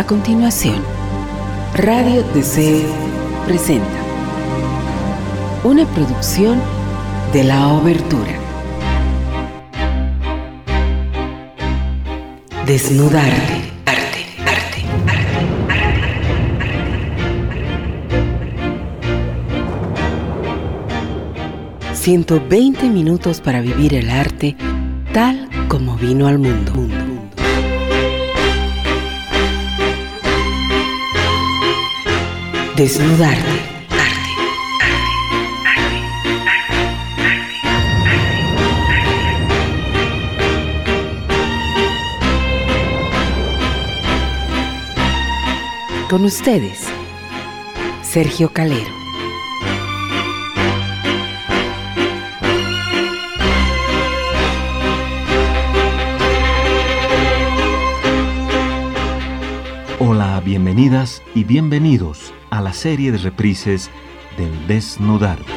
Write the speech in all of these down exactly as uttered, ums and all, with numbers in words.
continuación, Radio Deseo presenta una producción de La Obertura. Desnudarte. Arte, arte, arte. ciento veinte minutos para vivir el arte tal como vino al mundo. Desnudarte. Arte, arte. Con ustedes, Sergio Calero. Hola, bienvenidas y bienvenidos a la serie de reprises del Desnudarte.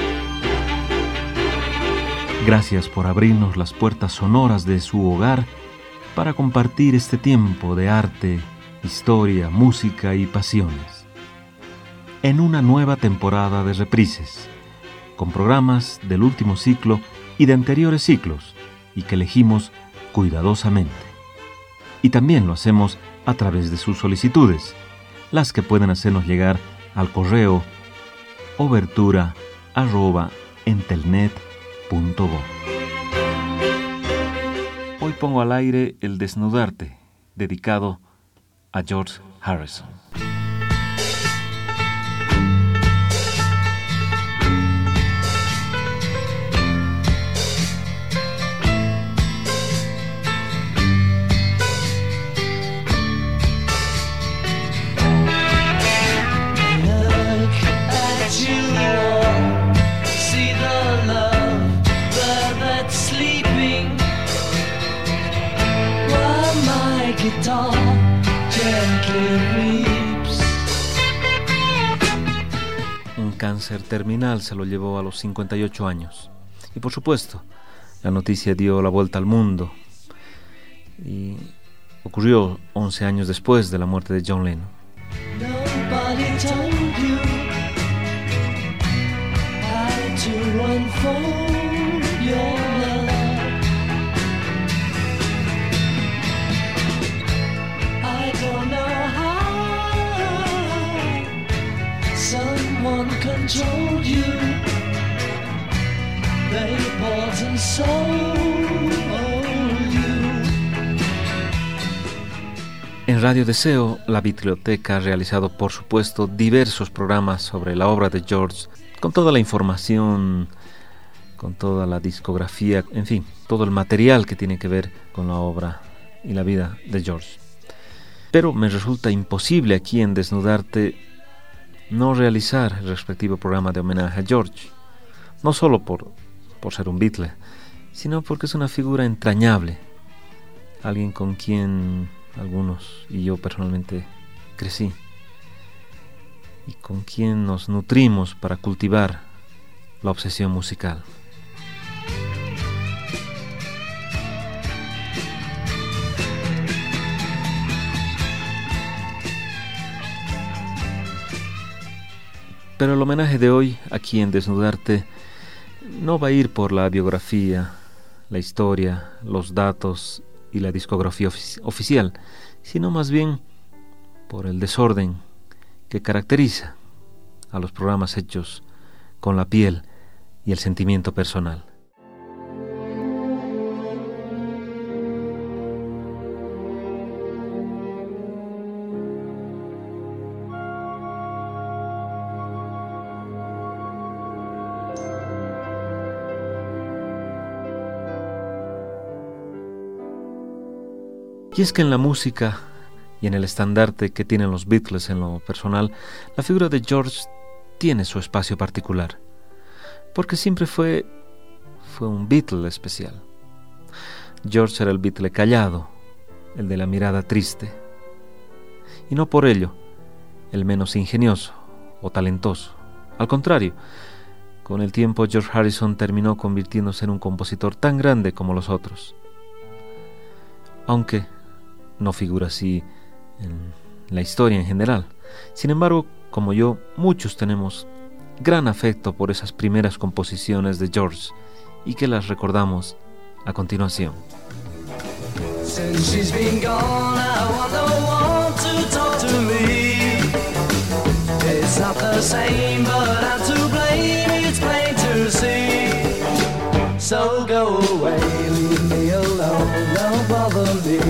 Gracias por abrirnos las puertas sonoras de su hogar para compartir este tiempo de arte, historia, música y pasiones. En una nueva temporada de reprises, con programas del último ciclo y de anteriores ciclos, y que elegimos cuidadosamente. Y también lo hacemos a través de sus solicitudes, las que pueden hacernos llegar al correo obertura arroba entelnet punto bo. Hoy pongo al aire el Desnudarte, dedicado a George Harrison. Un cáncer terminal se lo llevó a los cincuenta y ocho años. Y por supuesto, la noticia dio la vuelta al mundo. Y ocurrió once años después de la muerte de John Lennon. Nobody told you how to unfold your love. I don't know how someone controlled you. They bought and sold you. En Radio Deseo, la biblioteca ha realizado, por supuesto, diversos programas sobre la obra de George, con toda la información, con toda la discografía, en fin, todo el material que tiene que ver con la obra y la vida de George. Pero me resulta imposible aquí en Desnudarte no realizar el respectivo programa de homenaje a George, no solo por, por ser un Beatle, sino porque es una figura entrañable, alguien con quien algunos y yo personalmente crecí y con quien nos nutrimos para cultivar la obsesión musical. Pero el homenaje de hoy, aquí en Desnudarte, no va a ir por la biografía, la historia, los datos y la discografía ofici- oficial, sino más bien por el desorden que caracteriza a los programas hechos con la piel y el sentimiento personal. Y es que en la música y en el estandarte que tienen los Beatles en lo personal, la figura de George tiene su espacio particular, porque siempre fue, fue un Beatle especial. George era el Beatle callado, el de la mirada triste, y no por ello el menos ingenioso o talentoso. Al contrario, con el tiempo George Harrison terminó convirtiéndose en un compositor tan grande como los otros, aunque no figura así en la historia en general. Sin embargo, como yo, muchos tenemos gran afecto por esas primeras composiciones de George y que las recordamos a continuación. Since she's been gone, I want no one to talk to me. It's not the same, but I'm to blame, it's plain to see. So go away, leave me alone, don't bother me.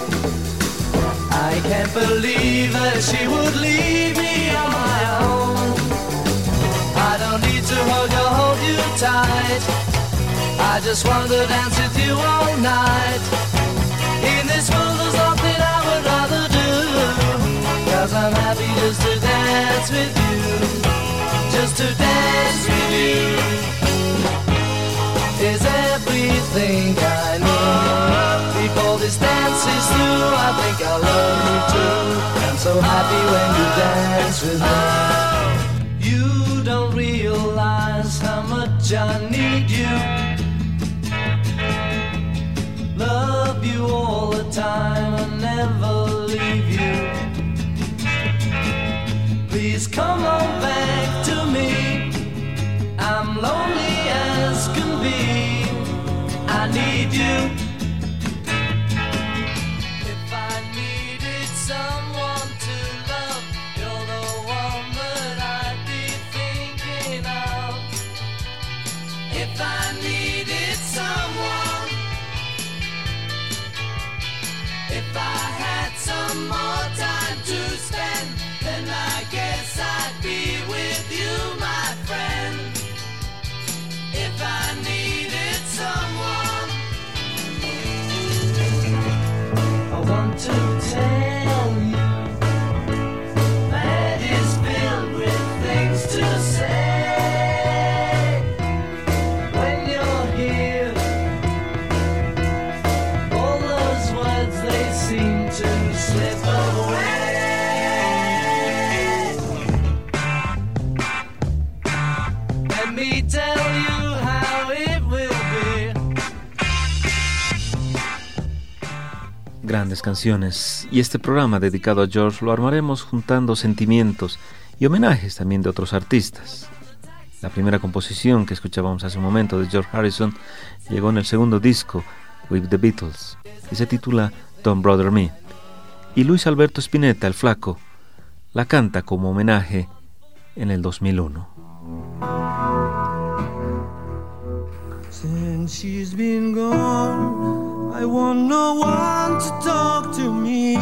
I can't believe that she would leave me on my own. I don't need to hug or hold you tight, I just want to dance with you all night. In this world there's nothing I would rather do, 'cause I'm happy just to dance with you, just to dance with you is everything I need. Before this dance is through, I think I love you too. I'm so happy when you dance with me. You don't realize how much I need you, love you all the time and never leave you. Please come on back to me, I'm lonely as can be, I need you. If I needed someone to love, you're the one that I'd be thinking of. If I needed someone, if I had some more time to spend, then I guess I'd be with you, my friend. If I needed someone, I want to tell you that is filled with things to say. When you're here, all those words they seem to slip away. Let me tell you how it will be. Grandes canciones, y este programa dedicado a George lo armaremos juntando sentimientos y homenajes también de otros artistas. La primera composición que escuchábamos hace un momento de George Harrison llegó en el segundo disco, With the Beatles, y se titula Don't Bother Me. Y Luis Alberto Spinetta, el Flaco, la canta como homenaje en el dos mil uno. Since she's been gone, I want no one to talk to me.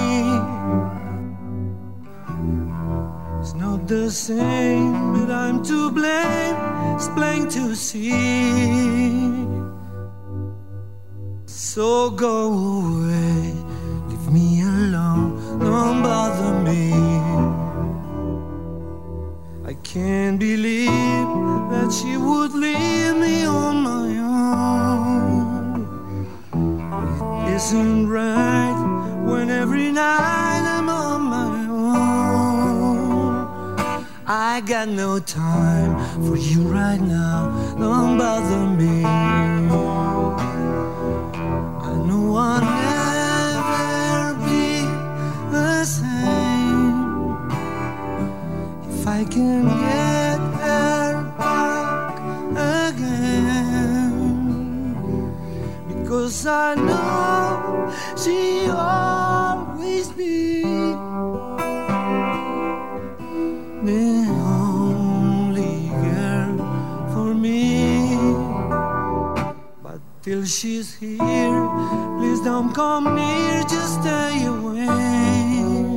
It's not the same, but I'm to blame, it's plain to see. So go away, leave me alone, don't bother me. I can't believe that she would leave me on my own. It isn't right when every night I'm on my own. I got no time for you right now, don't bother me. I know I'll never be the same if I can get her back again, because I know she always be the only girl for me. But till she's here, please don't come near, just stay away.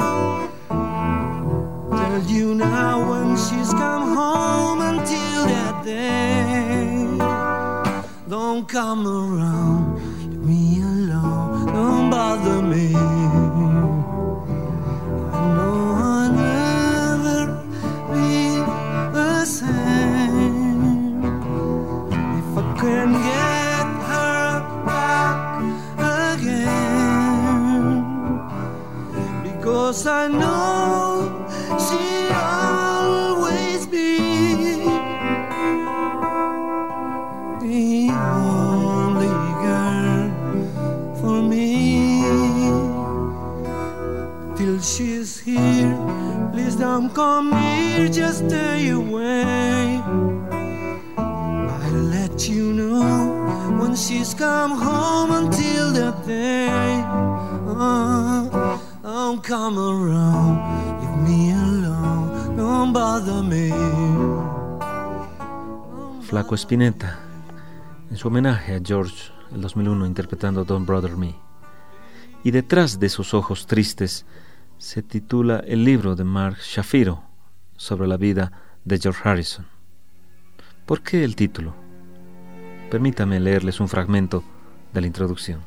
Tell you now when she's come home, until that day, don't come around, leave me alone, don't bother me. I know I'll never be the same if I can get her back again, because I know she always be the only girl for me. Till she's here, come here, just stay away. I'll let you know when she's come home. Until that day, oh, don't come around, leave me alone, don't bother me. Flaco Spinetta, en su homenaje a George, el dos mil uno, interpretando Don't Bother Me. Y detrás de sus ojos tristes se titula el libro de Mark Shapiro sobre la vida de George Harrison. ¿Por qué el título? Permítame leerles un fragmento de la introducción.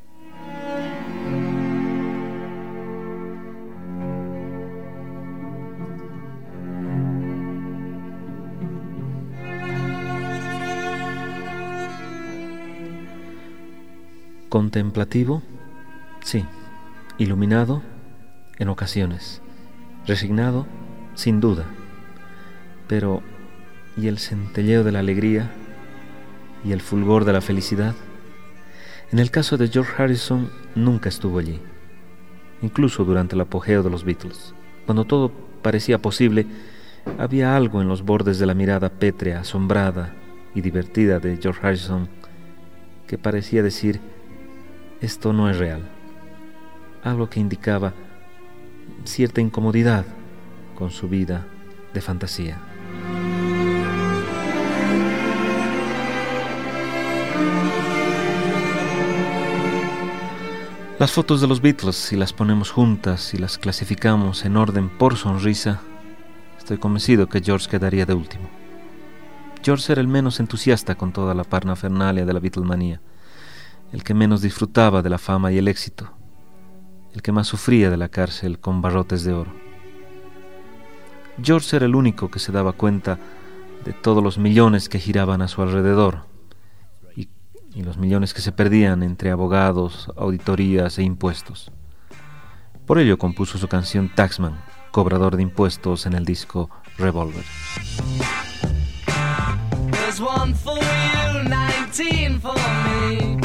Contemplativo, sí. Iluminado, en ocasiones. Resignado, sin duda. Pero, ¿y el centelleo de la alegría? ¿Y el fulgor de la felicidad? En el caso de George Harrison, nunca estuvo allí. Incluso durante el apogeo de los Beatles, cuando todo parecía posible, había algo en los bordes de la mirada pétrea, asombrada y divertida de George Harrison que parecía decir: esto no es real. Algo que indicaba cierta incomodidad con su vida de fantasía. Las fotos de los Beatles, si las ponemos juntas y las clasificamos en orden por sonrisa, estoy convencido que George quedaría de último. George era el menos entusiasta con toda la parafernalia de la Beatlemanía, el que menos disfrutaba de la fama y el éxito, el que más sufría de la cárcel con barrotes de oro. George era el único que se daba cuenta de todos los millones que giraban a su alrededor y, y los millones que se perdían entre abogados, auditorías e impuestos. Por ello compuso su canción Taxman, cobrador de impuestos, en el disco Revolver. There's one for you, nineteen for me.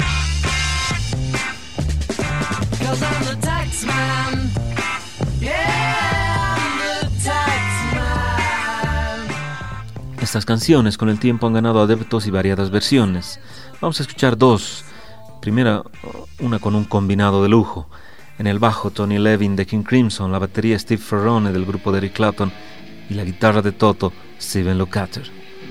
'Cause I'm the tax man. Yeah, I'm the tax man. Estas canciones con el tiempo han ganado adeptos y variadas versiones. Vamos a escuchar dos. Primera, una con un combinado de lujo. En el bajo, Tony Levin de King Crimson, la batería Steve Ferrone del grupo de Eric Clapton y la guitarra de Toto, Steven Lukather.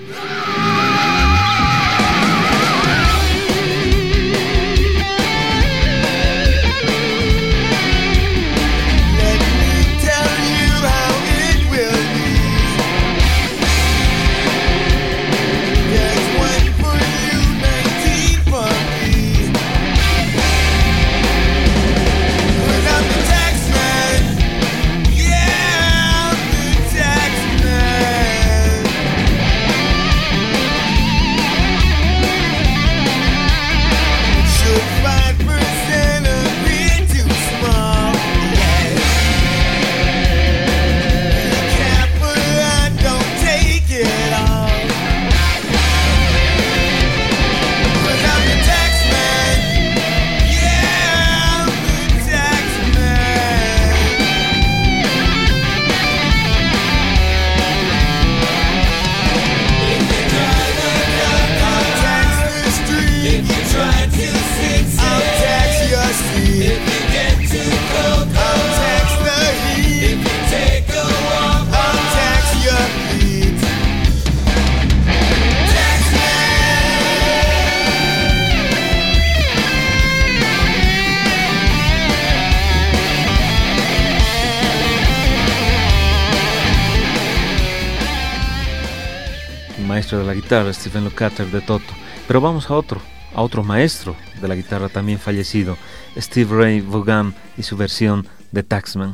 Maestro de la guitarra, Steven Lukather de Toto. Pero vamos a otro, a otro maestro de la guitarra también fallecido, Steve Ray Vaughan y su versión de Taxman.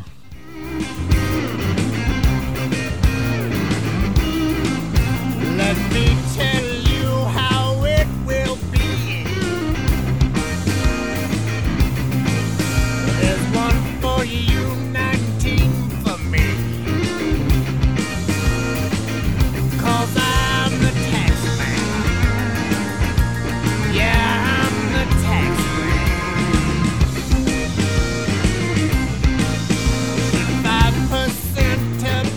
Let me tell you how it will be. There's one for you, nineteen for me. 'Cause I'm the tax man. Yeah, I'm the tax man. Five percent to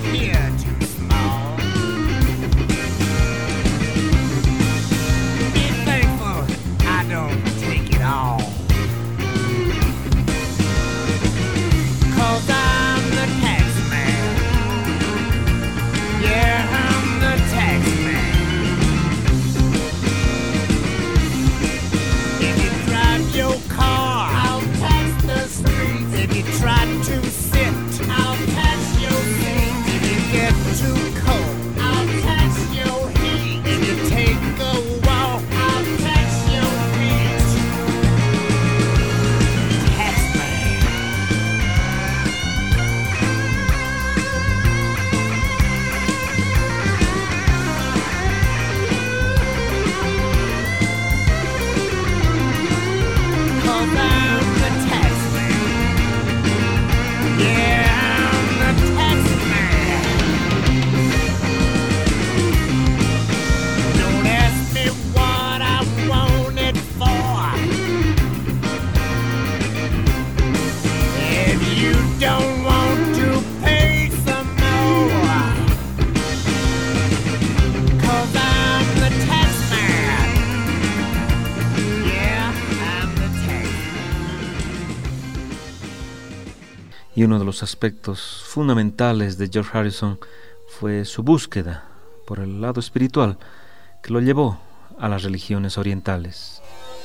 Y uno de los aspectos fundamentales de George Harrison fue su búsqueda por el lado espiritual que lo llevó a las religiones orientales.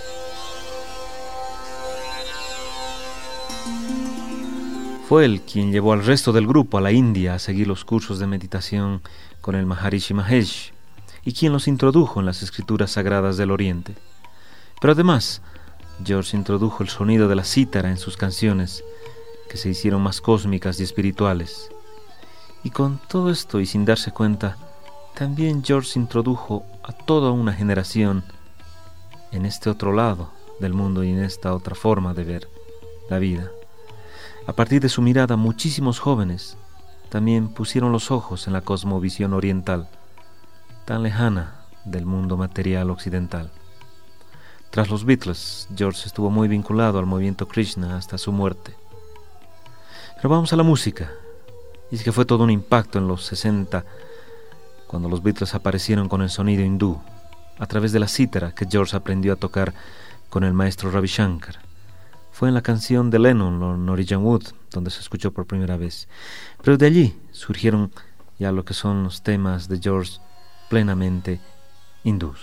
Fue él quien llevó al resto del grupo a la India a seguir los cursos de meditación con el Maharishi Mahesh y quien los introdujo en las escrituras sagradas del Oriente. Pero además, George introdujo el sonido de la cítara en sus canciones, que se hicieron más cósmicas y espirituales. Y con todo esto y sin darse cuenta, también George introdujo a toda una generación en este otro lado del mundo y en esta otra forma de ver la vida. A partir de su mirada, muchísimos jóvenes también pusieron los ojos en la cosmovisión oriental, tan lejana del mundo material occidental. Tras los Beatles, George estuvo muy vinculado al movimiento Krishna hasta su muerte. Pero vamos a la música. Y es que fue todo un impacto en los sesenta, cuando los Beatles aparecieron con el sonido hindú, a través de la cítara que George aprendió a tocar con el maestro Ravi Shankar. Fue en la canción de Lennon, Norwegian Wood, donde se escuchó por primera vez. Pero de allí surgieron ya lo que son los temas de George plenamente hindús.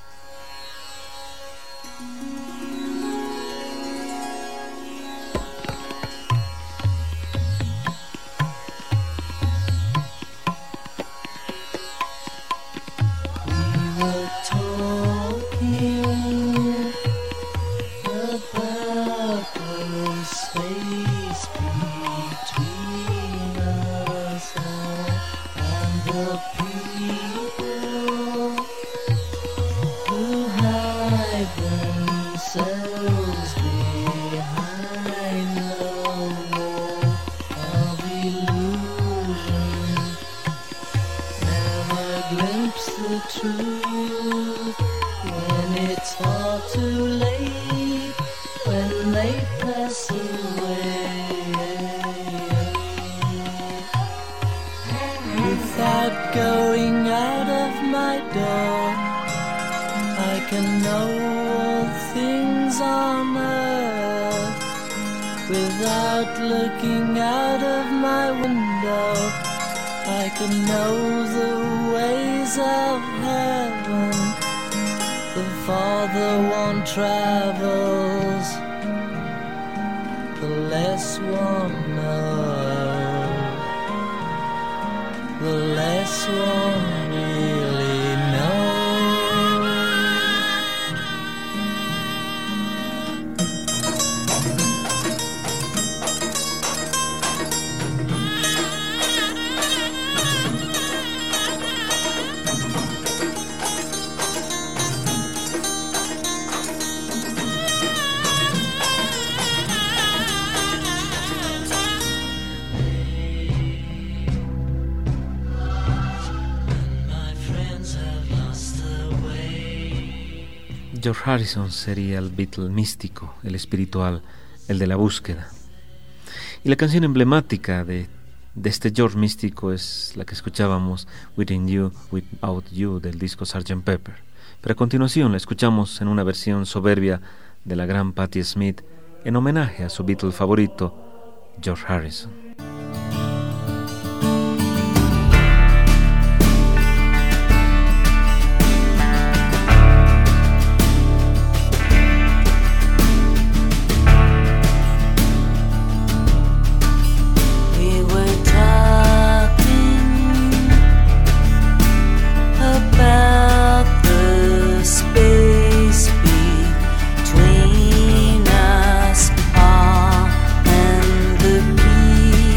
George Harrison sería el Beatle místico, el espiritual, el de la búsqueda. Y la canción emblemática de, de este George místico es la que escuchábamos, Within You, Without You, del disco sergeant Pepper. Pero a continuación la escuchamos en una versión soberbia de la gran Patti Smith en homenaje a su Beatle favorito, George Harrison. Between us, ah, and the peace.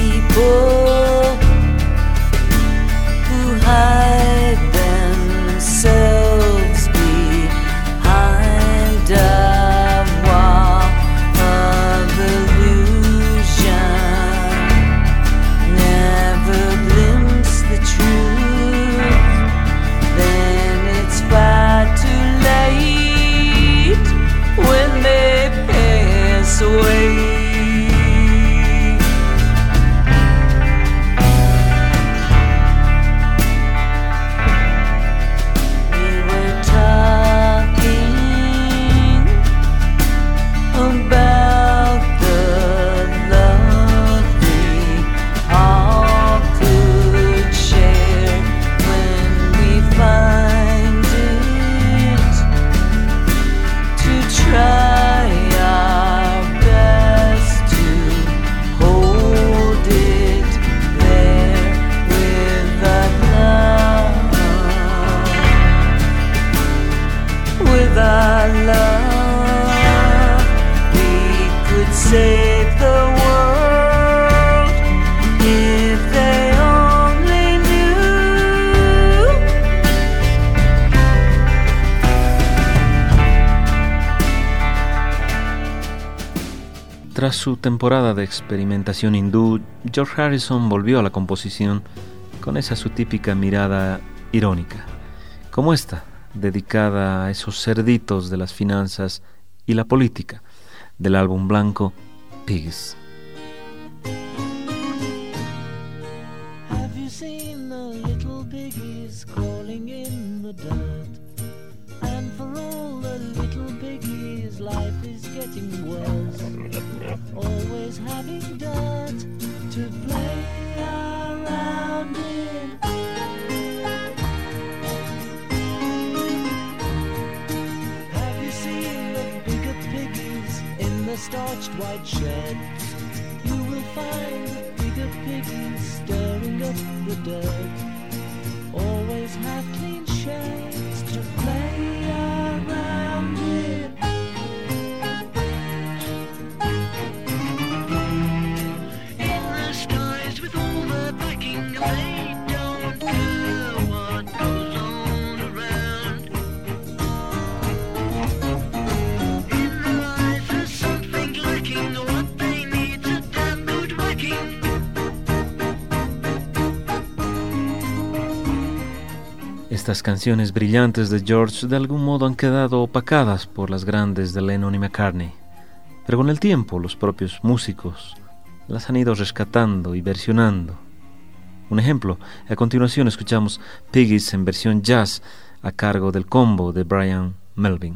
save the world if they only knew. Tras su temporada de experimentación hindú, George Harrison volvió a la composición con esa su típica mirada irónica, como esta, dedicada a esos cerditos de las finanzas y la política, del álbum blanco Pigs. Have you seen the little piggies crawling in the dirt? And for all the little piggies, life is getting worse. Always having dirt to play around in. Have you seen the bigger piggies in the starched white shed? You will find the bigger piggies stirring up the dirt. Always have clean sheds to play around in. In the skies with all the backing, they don't care what goes on around. In their eyes there's something lacking, what they need's a damn good whacking. Estas canciones brillantes de George de algún modo han quedado opacadas por las grandes de Lennon y McCartney, pero con el tiempo los propios músicos las han ido rescatando y versionando. Un ejemplo, a continuación escuchamos Piggies en versión jazz a cargo del combo de Brian Melvin.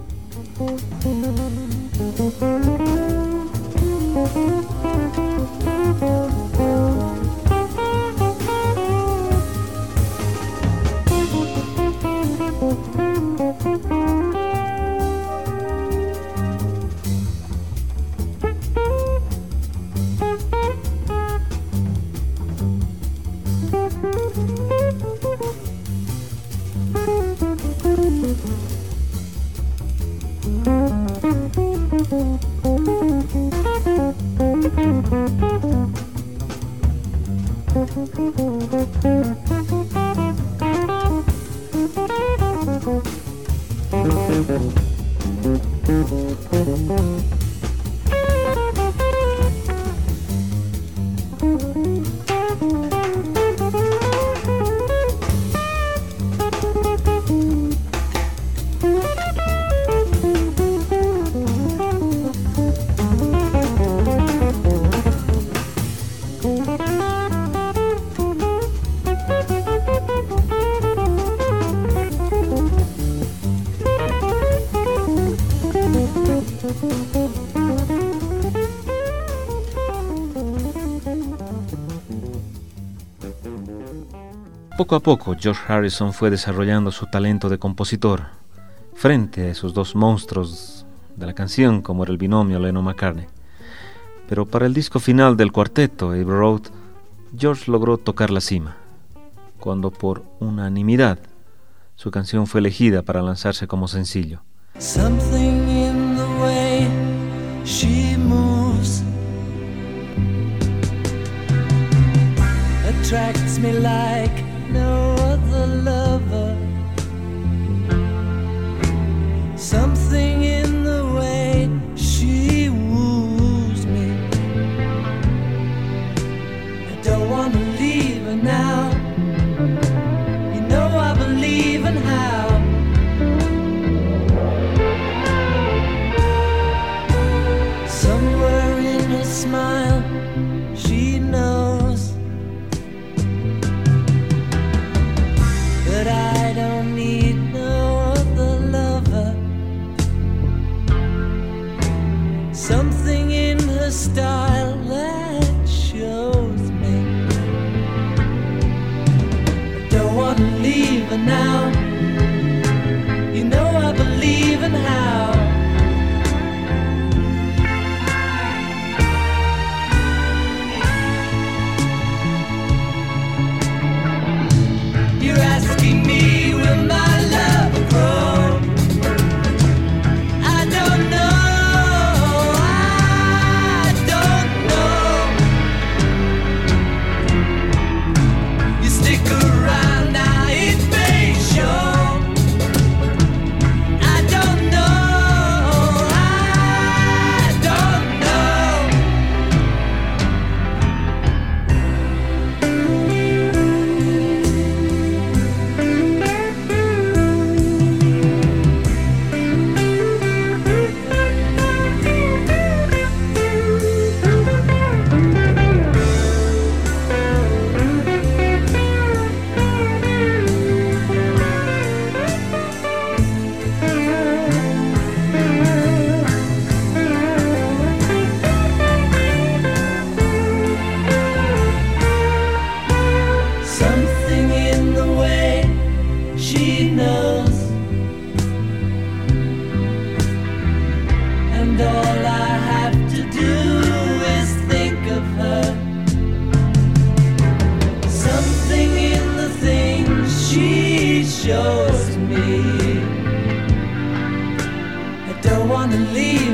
Poco a poco, George Harrison fue desarrollando su talento de compositor frente a esos dos monstruos de la canción como era el binomio Lennon-McCartney. Pero para el disco final del cuarteto, Abbey Road, George logró tocar la cima, cuando por unanimidad su canción fue elegida para lanzarse como sencillo. Something in the way she moves attracts me like no other lover. Something in the way she woos me. I don't want to leave her now. You know I believe in how. Somewhere in her smile she knows that I don't need no other lover.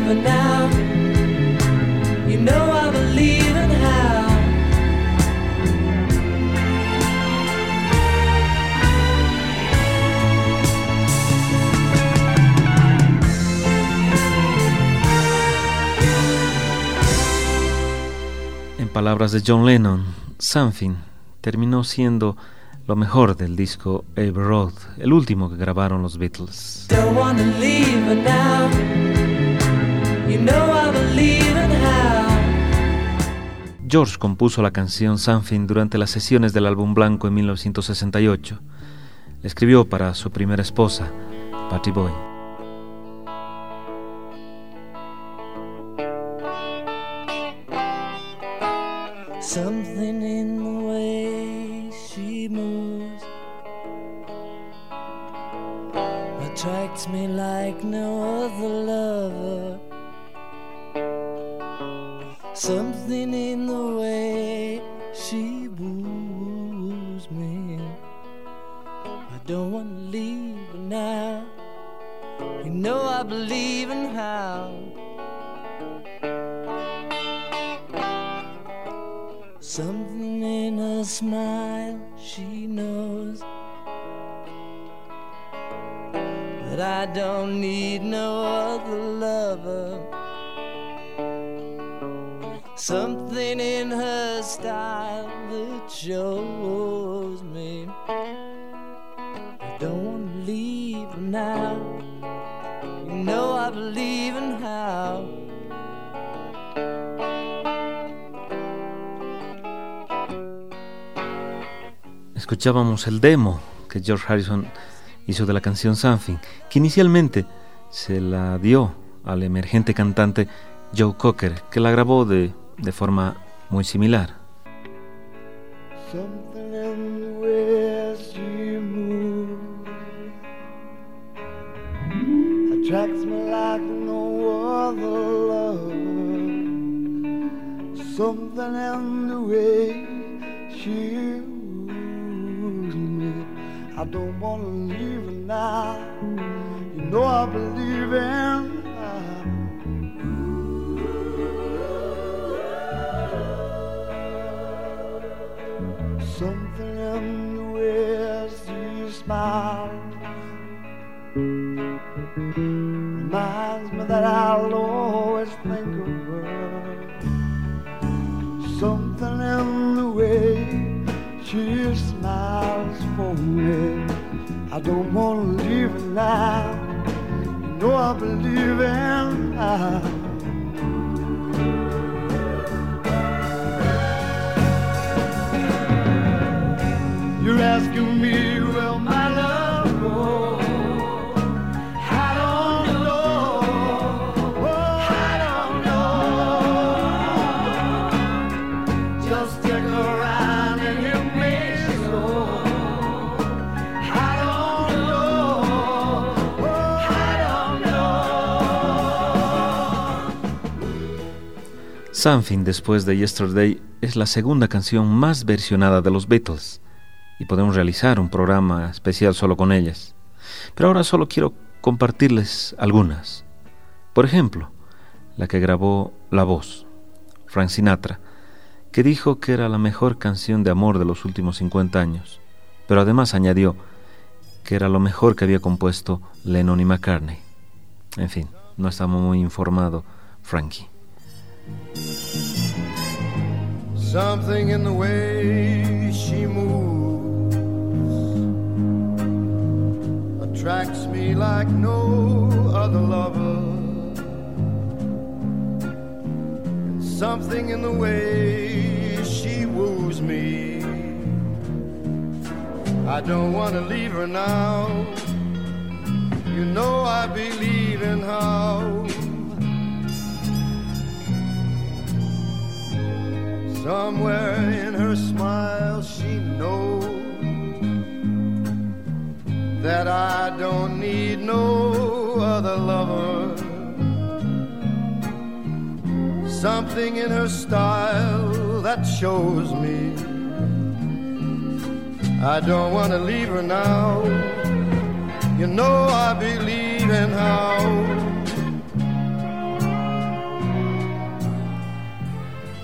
leave her now. You know I believe in how. En palabras de John Lennon, Something terminó siendo lo mejor del disco Abbey Road, el último que grabaron los Beatles. Don't wanna leave her now. You know I believe in how. George compuso la canción Something durante las sesiones del álbum blanco en mil novecientos sesenta y ocho. La escribió para su primera esposa, Pattie Boyd. Something in the way she moves attracts me like no other lover. Something in the way she woos me. I don't want to leave her now. You know I believe in how. Something in her smile, she knows that I don't need no other lover. Something in her style that shows me I don't want to leave her now. You know I believe in how. Escuchábamos el demo que George Harrison hizo de la canción Something, que inicialmente se la dio al emergente cantante Joe Cocker, que la grabó de, de forma muy similar. Something in the way she moves attracts me like no other love. Something in the way she woos me. I don't want to leave her now. You know I believe in her. Something in the way she smiles reminds me that I'll always think of her. Something in the way she smiles for me. I don't want to leave her now. You know I believe in her. You're asking me, will my love go? I don't know. Oh, I don't know. Just take a ride and you may so. I don't know. Oh, I don't know. Something, después de Yesterday, es la segunda canción más versionada de los Beatles, y podemos realizar un programa especial solo con ellas. Pero ahora solo quiero compartirles algunas. Por ejemplo, la que grabó la voz, Frank Sinatra, que dijo que era la mejor canción de amor de los últimos cincuenta años, pero además añadió que era lo mejor que había compuesto Lennon y McCartney. En fin, no estamos muy informado, Frankie. Something in the way she moves attracts me like no other lover. And something in the way she woos me. I don't want to leave her now. You know I believe in how. Somewhere in her smile she knows that I don't need no other lover. Something in her style that shows me I don't want to leave her now. You know I believe in how.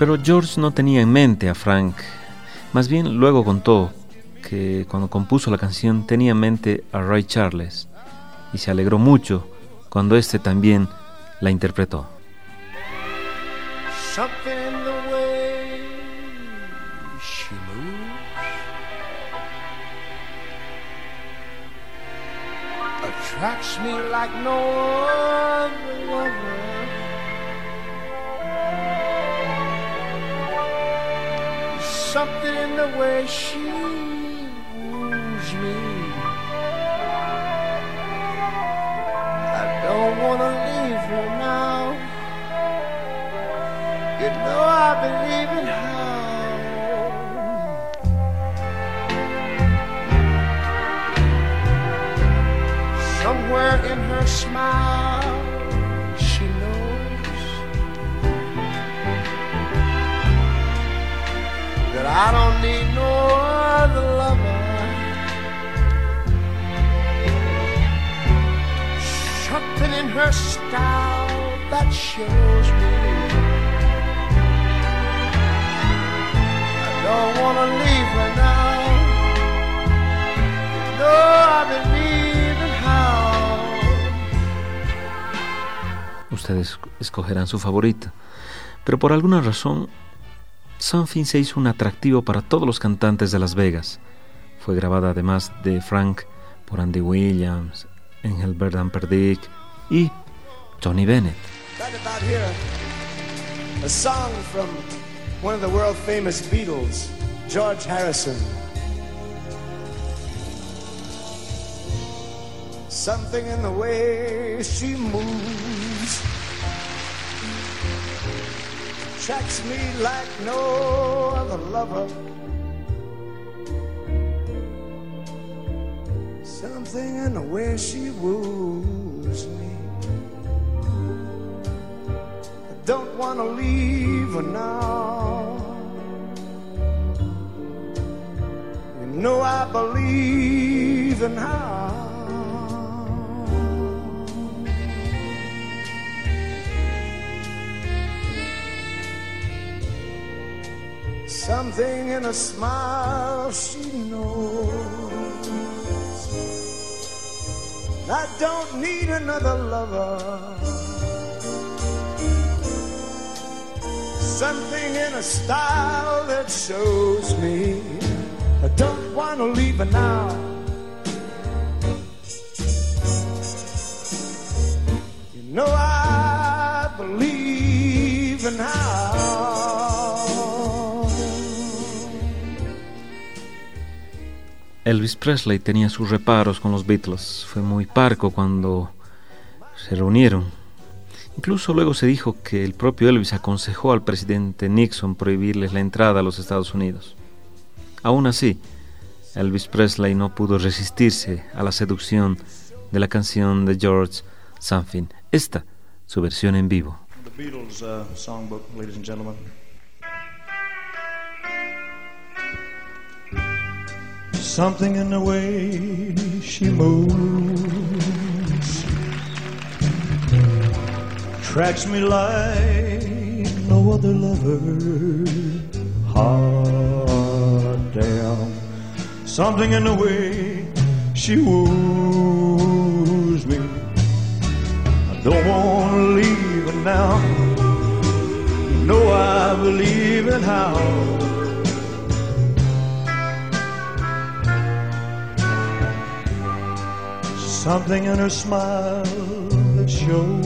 Pero George no tenía en mente a Frank. Más bien luego contó que cuando compuso la canción tenía en mente a Ray Charles y se alegró mucho cuando éste también la interpretó. Something in the way she moves attracts me like no other lover. Something in the way she woos me. I don't wanna leave her now. You know I believe in her. Somewhere in her smile she knows that I don't need no other lover. Something in her style that shows me don't wanna leave her now. No, I believe in how. Ustedes escogerán su favorita, pero por alguna razón Something se hizo un atractivo para todos los cantantes de Las Vegas. Fue grabada además de Frank por Andy Williams, Engelbert Humperdinck y Tony Bennett. Right about here, a song from one of the world famous Beatles, George Harrison. Something in the way she moves attracts me like no other lover. Something in the way she woos me. I don't want to leave her now. You know I believe in her. Something in a smile she knows. I don't need another lover. Something in a style that shows me I don't want to leave her now. You know I believe in her. Elvis Presley tenía sus reparos con los Beatles. Fue muy parco cuando se reunieron. Incluso luego se dijo que el propio Elvis aconsejó al presidente Nixon prohibirles la entrada a los Estados Unidos. Aún así, Elvis Presley no pudo resistirse a la seducción de la canción de George, Something. Esta, su versión en vivo. The Beatles uh, songbook, ladies and gentlemen. Something in the way she moves attracts me like no other lover. Hot damn. Something in the way she woos me. I don't want to leave her now. You know I believe in how. Something in her smile that shows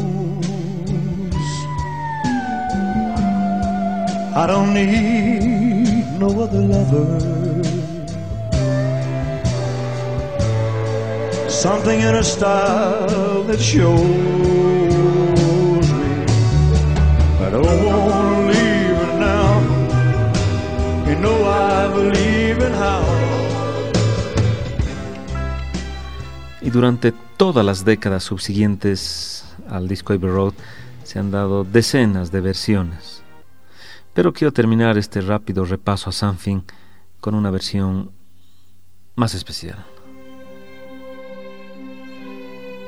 I don't need no other lover. Something in her style that shows me I don't want to leave her now. You know I believe in how. Y durante todas las décadas subsiguientes al disco Abbey Road se han dado decenas de versiones. Pero quiero terminar este rápido repaso a Something con una versión más especial.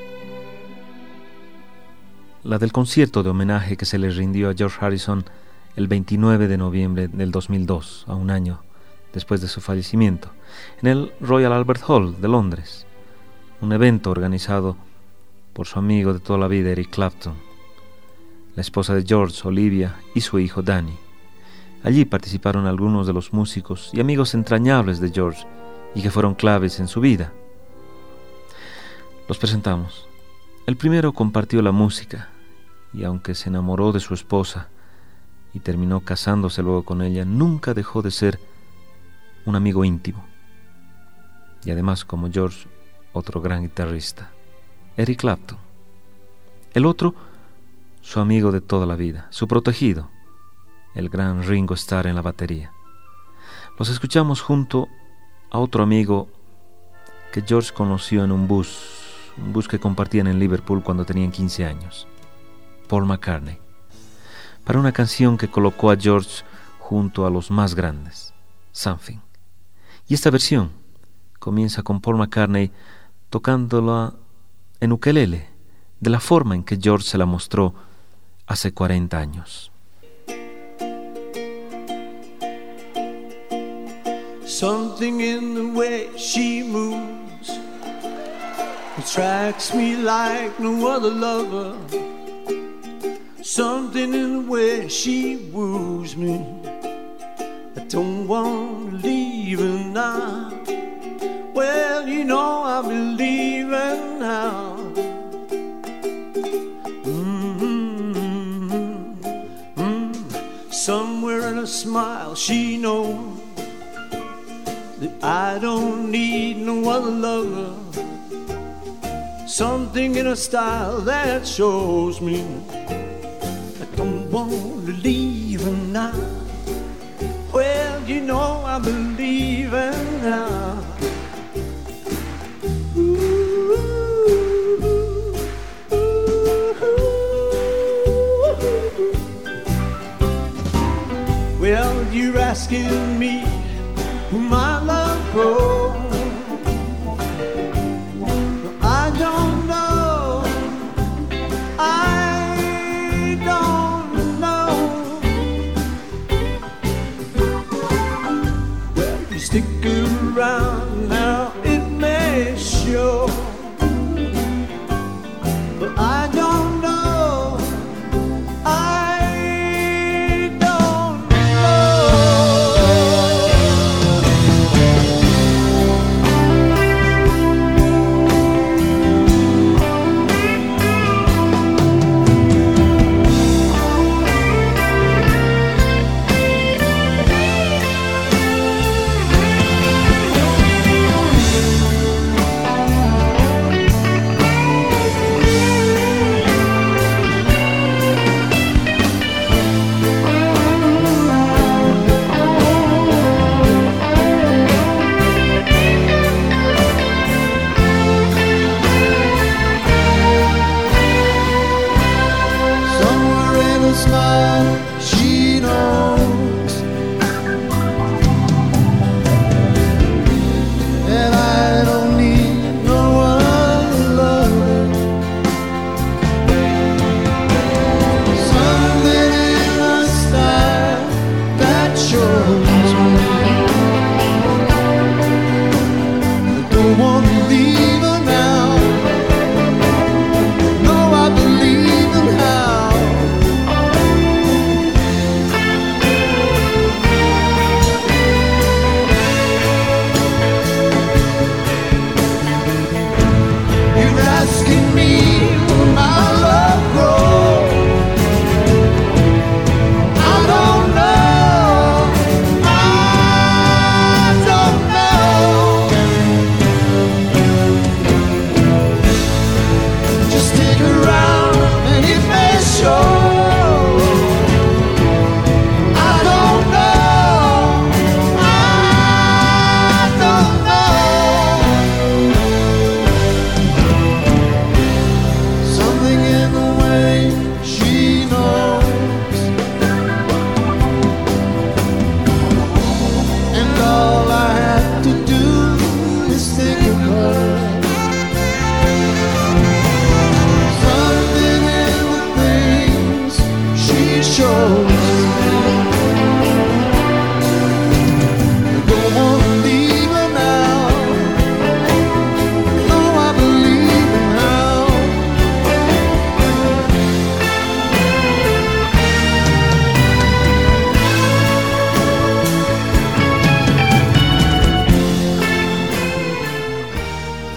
La del concierto de homenaje que se le rindió a George Harrison el veintinueve de noviembre del dos mil dos, a un año después de su fallecimiento, en el Royal Albert Hall de Londres, un evento organizado por su amigo de toda la vida Eric Clapton, la esposa de George, Olivia, y su hijo Danny. Allí participaron algunos de los músicos y amigos entrañables de George y que fueron claves en su vida. Los presentamos. El primero compartió la música y aunque se enamoró de su esposa y terminó casándose luego con ella, nunca dejó de ser un amigo íntimo. Y además, como George, otro gran guitarrista, Eric Clapton. El otro, su amigo de toda la vida, su protegido, el gran Ringo Starr en la batería. Los escuchamos junto a otro amigo que George conoció en un bus, un bus que compartían en Liverpool cuando tenían quince años, Paul McCartney, para una canción que colocó a George junto a los más grandes, Something. Y esta versión comienza con Paul McCartney tocándola en ukelele, de la forma en que George se la mostró hace cuarenta años. Something in the way she moves attracts me like no other lover. Something in the way she woos me, I don't want to leave her now. Well, you know I'll be leaving now. Mm-hmm. Mm-hmm. Somewhere in her smile she knows that I don't need no other lover. Something in her style that shows me I don't want to leave her now. Well, you know I believe in now. Ooh, ooh, ooh. Well, you're asking me who my love grows. I don't know. I don't know. Well, you stick around now, it may show. But I don't know. I don't know.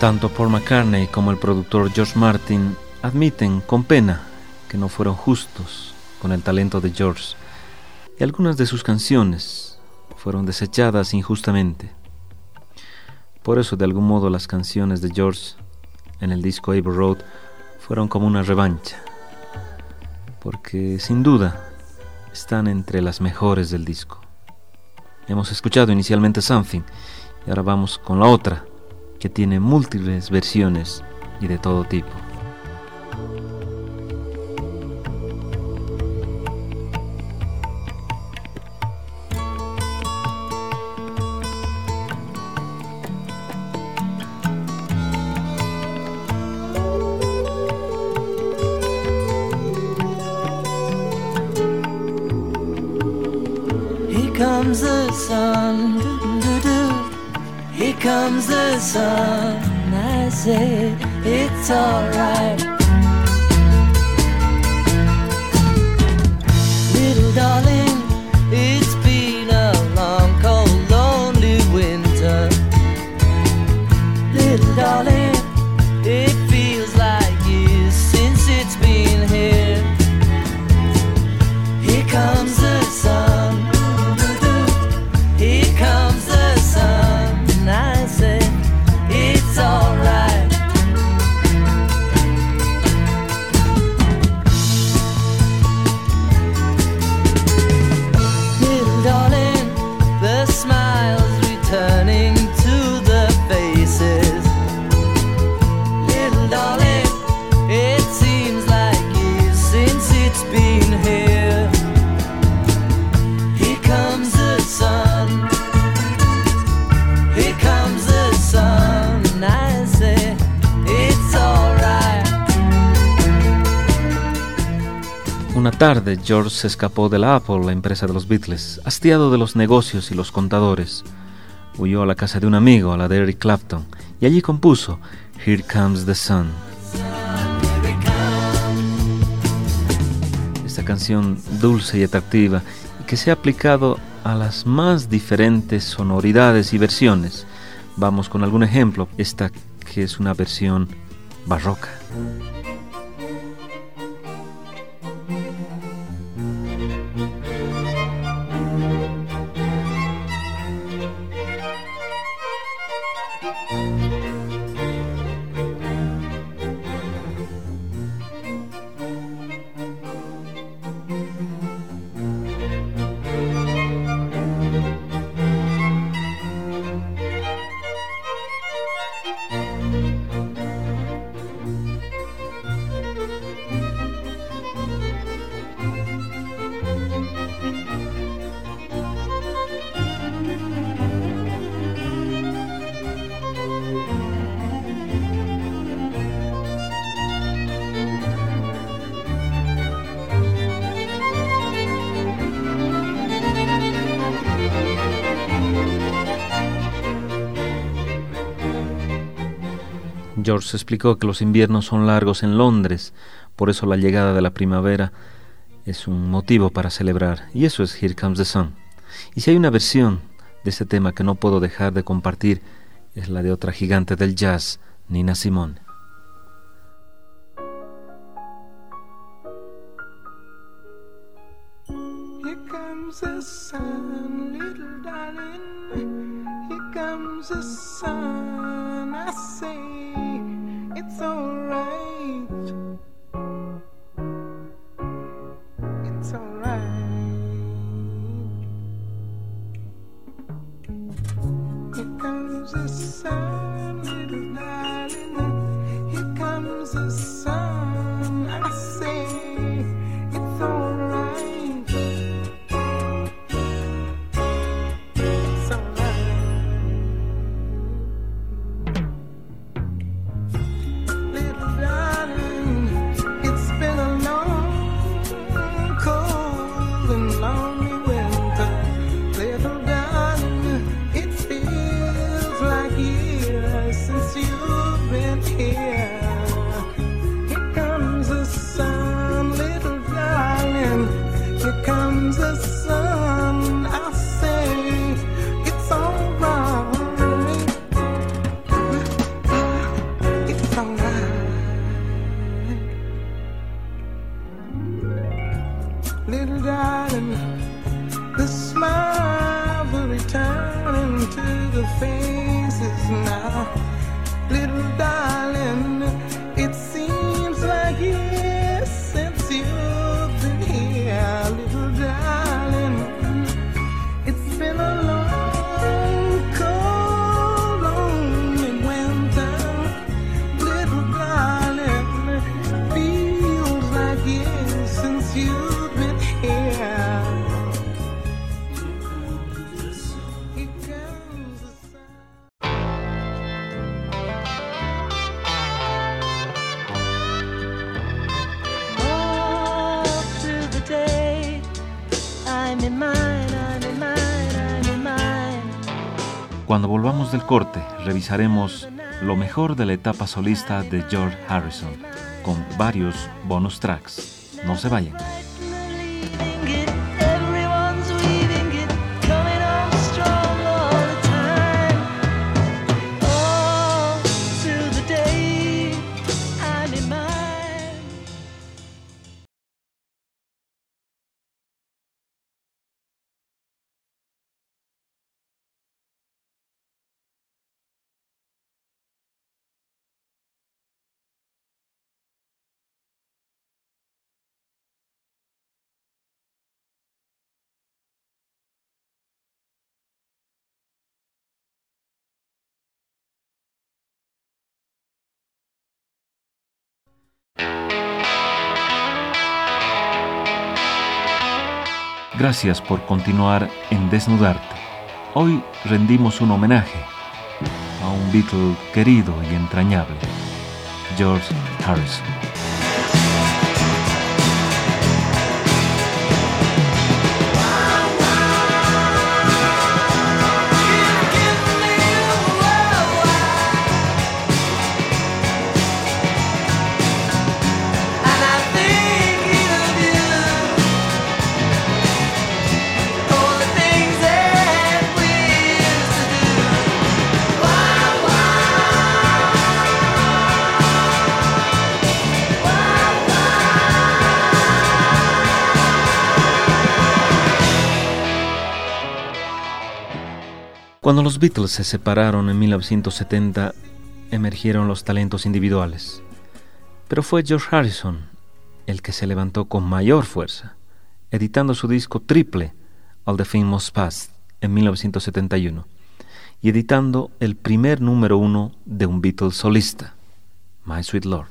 Tanto Paul McCartney como el productor George Martin admiten con pena que no fueron justos con el talento de George, y algunas de sus canciones fueron desechadas injustamente. Por eso, de algún modo, las canciones de George en el disco Abbey Road fueron como una revancha, porque sin duda están entre las mejores del disco. Hemos escuchado inicialmente Something y ahora vamos con la otra, que tiene múltiples versiones y de todo tipo. Here comes the sun, doo-doo-doo. Here comes the sun. I say it's alright. Little darling, it's been a long, cold, lonely winter. Little darling, it feels like years since it's been here. Here comes the sun. Here comes the sun, and I say it's alright. Little darling, the smile's returning to the faces. Little darling, it seems like years since it's been here. Here comes the sun. Here comes the sun, and I say it's alright. Una tarde, George se escapó de la Apple, la empresa de los Beatles, hastiado de los negocios y los contadores. Huyó a la casa de un amigo, a la de Eric Clapton, y allí compuso Here Comes the Sun. Esta canción dulce y atractiva, y que se ha aplicado a las más diferentes sonoridades y versiones. Vamos con algún ejemplo, esta que es una versión barroca. George explicó que los inviernos son largos en Londres, por eso la llegada de la primavera es un motivo para celebrar, y eso es Here Comes the Sun. Y si hay una versión de este tema que no puedo dejar de compartir, es la de otra gigante del jazz, Nina Simone. Here comes the sun, little darling. Here comes the sun. I say it's alright. It's alright. Here comes the sun, little darling. Here comes the sun. I say it's alright. It's alright. little darling, the smiles are returning to the faces now. Little darling, it seems like years since you've been here. Little darling, it's been a long, cold, lonely winter. Little darling, feels like years since you've been here. Here comes the sun. Up to the day I'm in mine, I'm in mine, I'm in mine. Cuando volvamos del corte, revisaremos lo mejor de la etapa solista de George Harrison, con varios bonus tracks. No se vayan. Leaving it, everyone's weaving it, coming on strong all the time. Oh, to the day I'm in mine. Gracias por continuar en Desnudarte. Hoy rendimos un homenaje a un Beatle querido y entrañable, George Harrison. And I think of you, all the things that we used to do. Wow, Cuando los Beatles se separaron en mil novecientos setenta, emergieron los talentos individuales. Pero fue George Harrison el que se levantó con mayor fuerza, editando su disco triple, All the Things Must Pass, en mil novecientos setenta y uno, y editando el primer número uno de un Beatle solista, My Sweet Lord.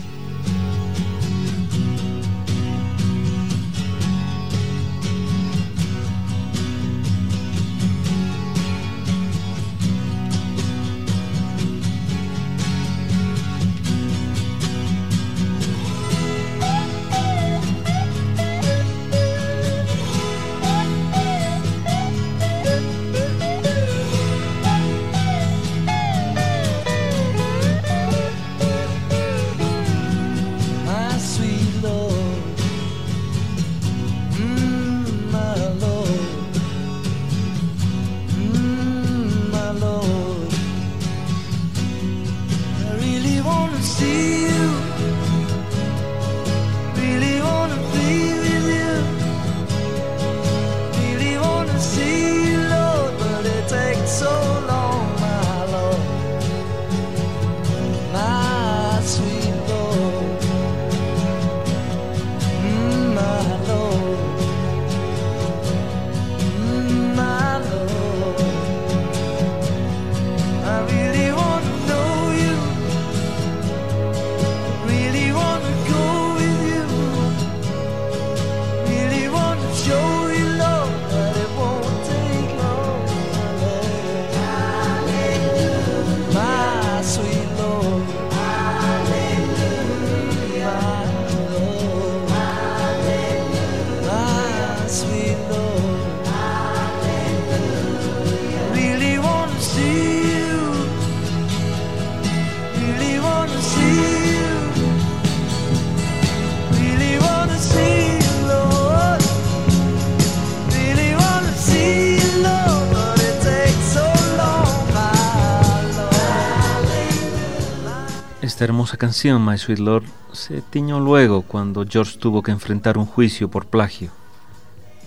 Esta hermosa canción, My Sweet Lord, se tiñó luego cuando George tuvo que enfrentar un juicio por plagio.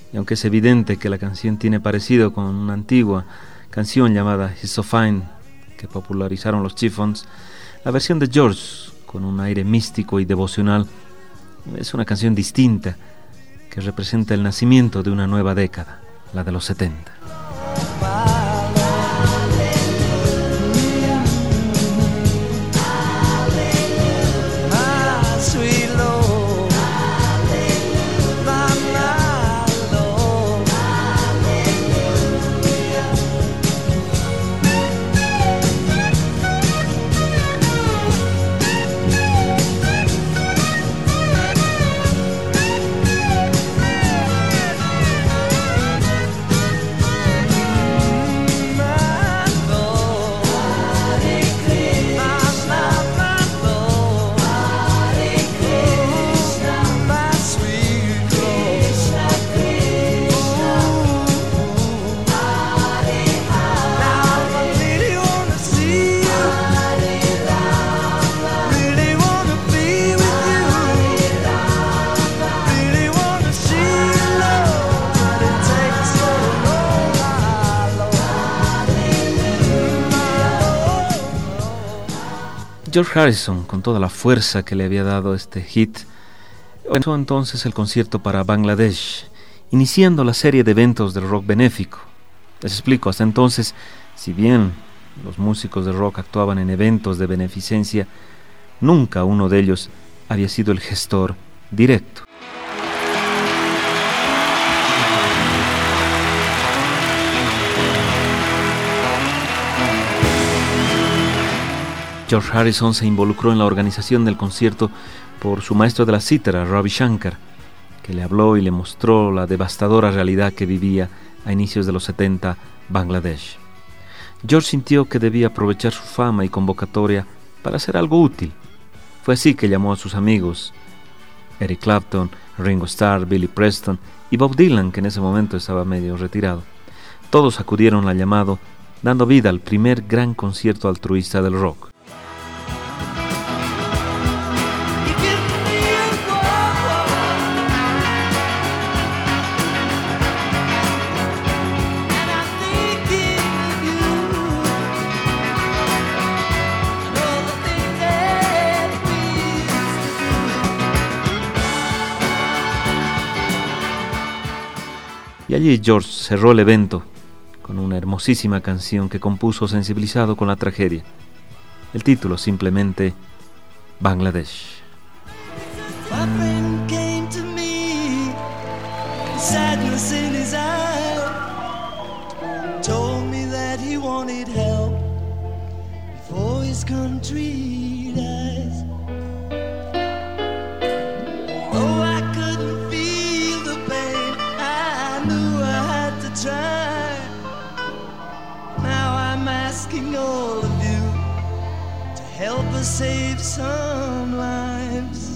Y aunque es evidente que la canción tiene parecido con una antigua canción llamada He's So Fine, que popularizaron los Chiffons, la versión de George, con un aire místico y devocional, es una canción distinta que representa el nacimiento de una nueva década, la de los setenta. George Harrison, con toda la fuerza que le había dado este hit, comenzó entonces el concierto para Bangladesh, iniciando la serie de eventos del rock benéfico. Les explico, hasta entonces, si bien los músicos de rock actuaban en eventos de beneficencia, nunca uno de ellos había sido el gestor directo. George Harrison se involucró en la organización del concierto por su maestro de la cítara, Ravi Shankar, que le habló y le mostró la devastadora realidad que vivía a inicios de los setenta Bangladesh. George sintió que debía aprovechar su fama y convocatoria para hacer algo útil. Fue así que llamó a sus amigos, Eric Clapton, Ringo Starr, Billy Preston y Bob Dylan, que en ese momento estaba medio retirado. Todos acudieron al llamado, dando vida al primer gran concierto altruista del rock. Y allí George cerró el evento con una hermosísima canción que compuso sensibilizado con la tragedia. El título simplemente Bangladesh. My friend came to me, sadness in his eye, told me that he wanted help before his country dies. Oh, I couldn't feel the pain, I knew I had to try. Now I'm asking all of you to help us save some lives.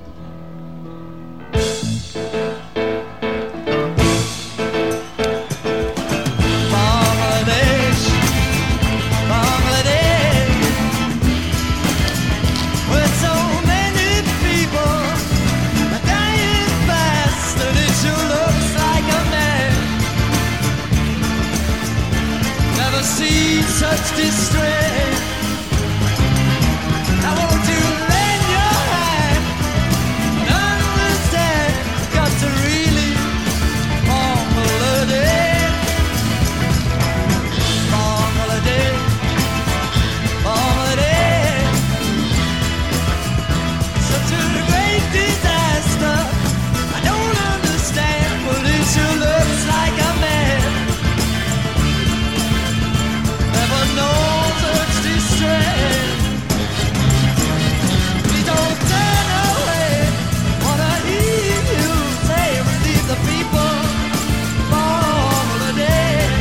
Such distress. Now won't you lend your hand and understand? Got to really Bangladesh, Bangladesh, Bangladesh. Such a great disaster. I don't understand, but it sure looks like a man. No such distress. Please don't turn away. Wanna hear you say, relieve the people. Bangladesh.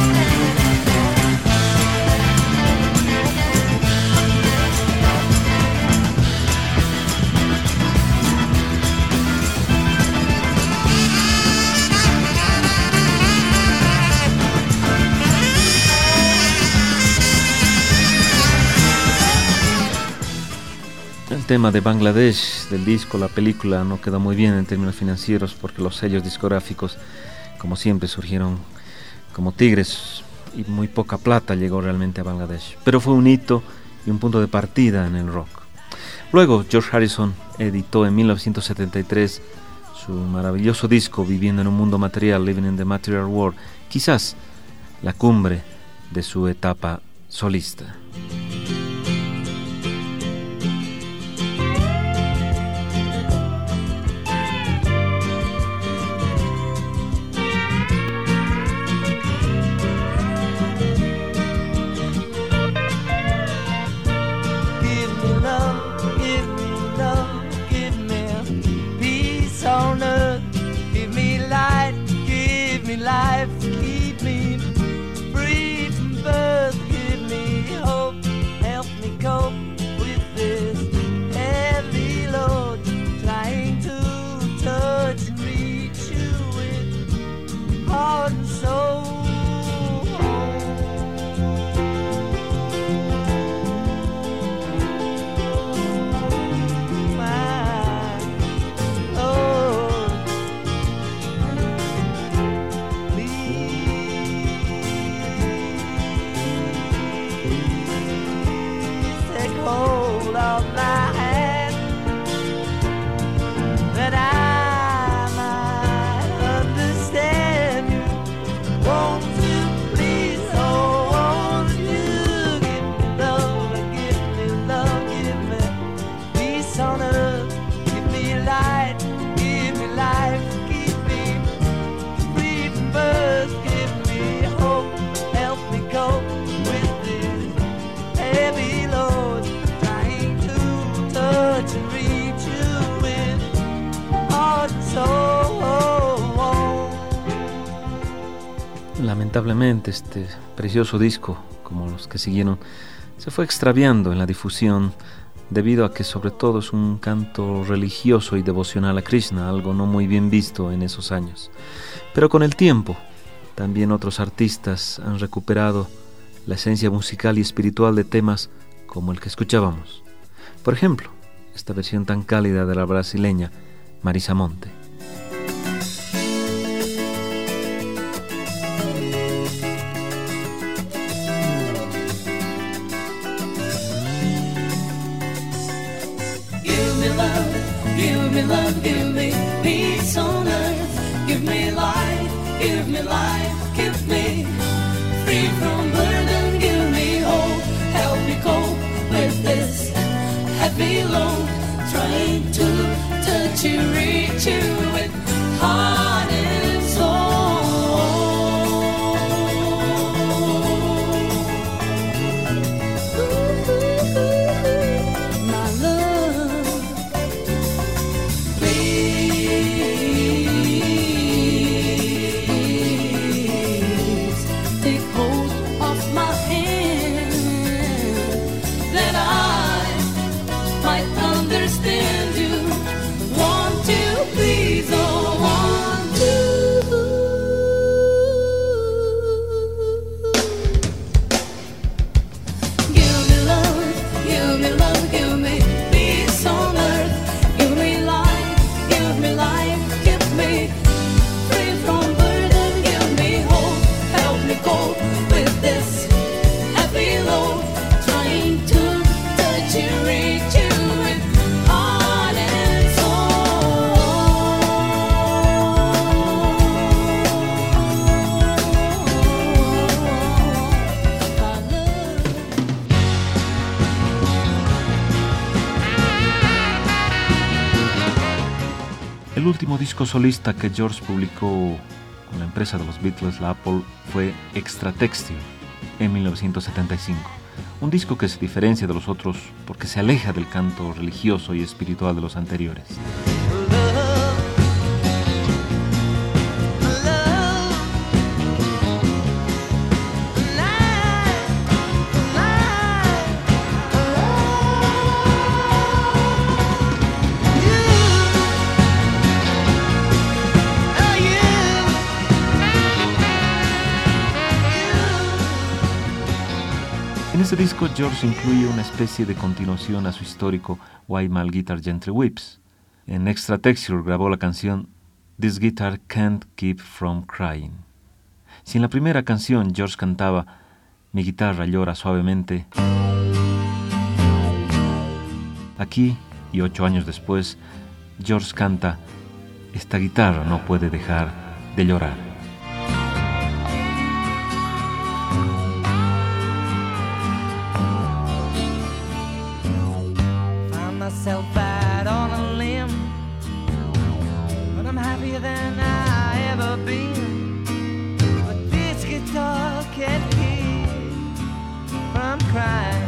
El tema de Bangladesh del disco, la película, no quedó muy bien en términos financieros porque los sellos discográficos como siempre, surgieron como tigres y muy poca plata llegó realmente a Bangladesh. Pero fue un hito y un punto de partida en el rock. Luego, George Harrison editó en mil novecientos setenta y tres su maravilloso disco Viviendo en un mundo material, Living in the Material World, quizás la cumbre de su etapa solista. Life, keep me free from birth, give me hope, help me cope with this heavy load, trying to touch and reach you with heart and soul. Lamentablemente este precioso disco, como los que siguieron, se fue extraviando en la difusión debido a que sobre todo es un canto religioso y devocional a Krishna, algo no muy bien visto en esos años. Pero con el tiempo, también otros artistas han recuperado la esencia musical y espiritual de temas como el que escuchábamos. Por ejemplo, esta versión tan cálida de la brasileña Marisa Monte. Give me love, give me peace on earth. Give me life, give me life, give me free from burden. Give me hope, help me cope with this heavy load. Trying to touch you, reach you with heart and soul. Ooh, my love, El último disco solista que George publicó con la empresa de los Beatles, la Apple, fue Extra Texture en mil novecientos setenta y cinco. Un disco que se diferencia de los otros porque se aleja del canto religioso y espiritual de los anteriores. En este disco, George incluye una especie de continuación a su histórico White Male Guitar Gentry Whips. En Extra Texture grabó la canción This Guitar Can't Keep From Crying. Si en la primera canción George cantaba Mi guitarra llora suavemente, aquí, y ocho años después, George canta Esta guitarra no puede dejar de llorar. Found myself out on a limb, but I'm happier than I ever been. But this guitar can't keep from crying.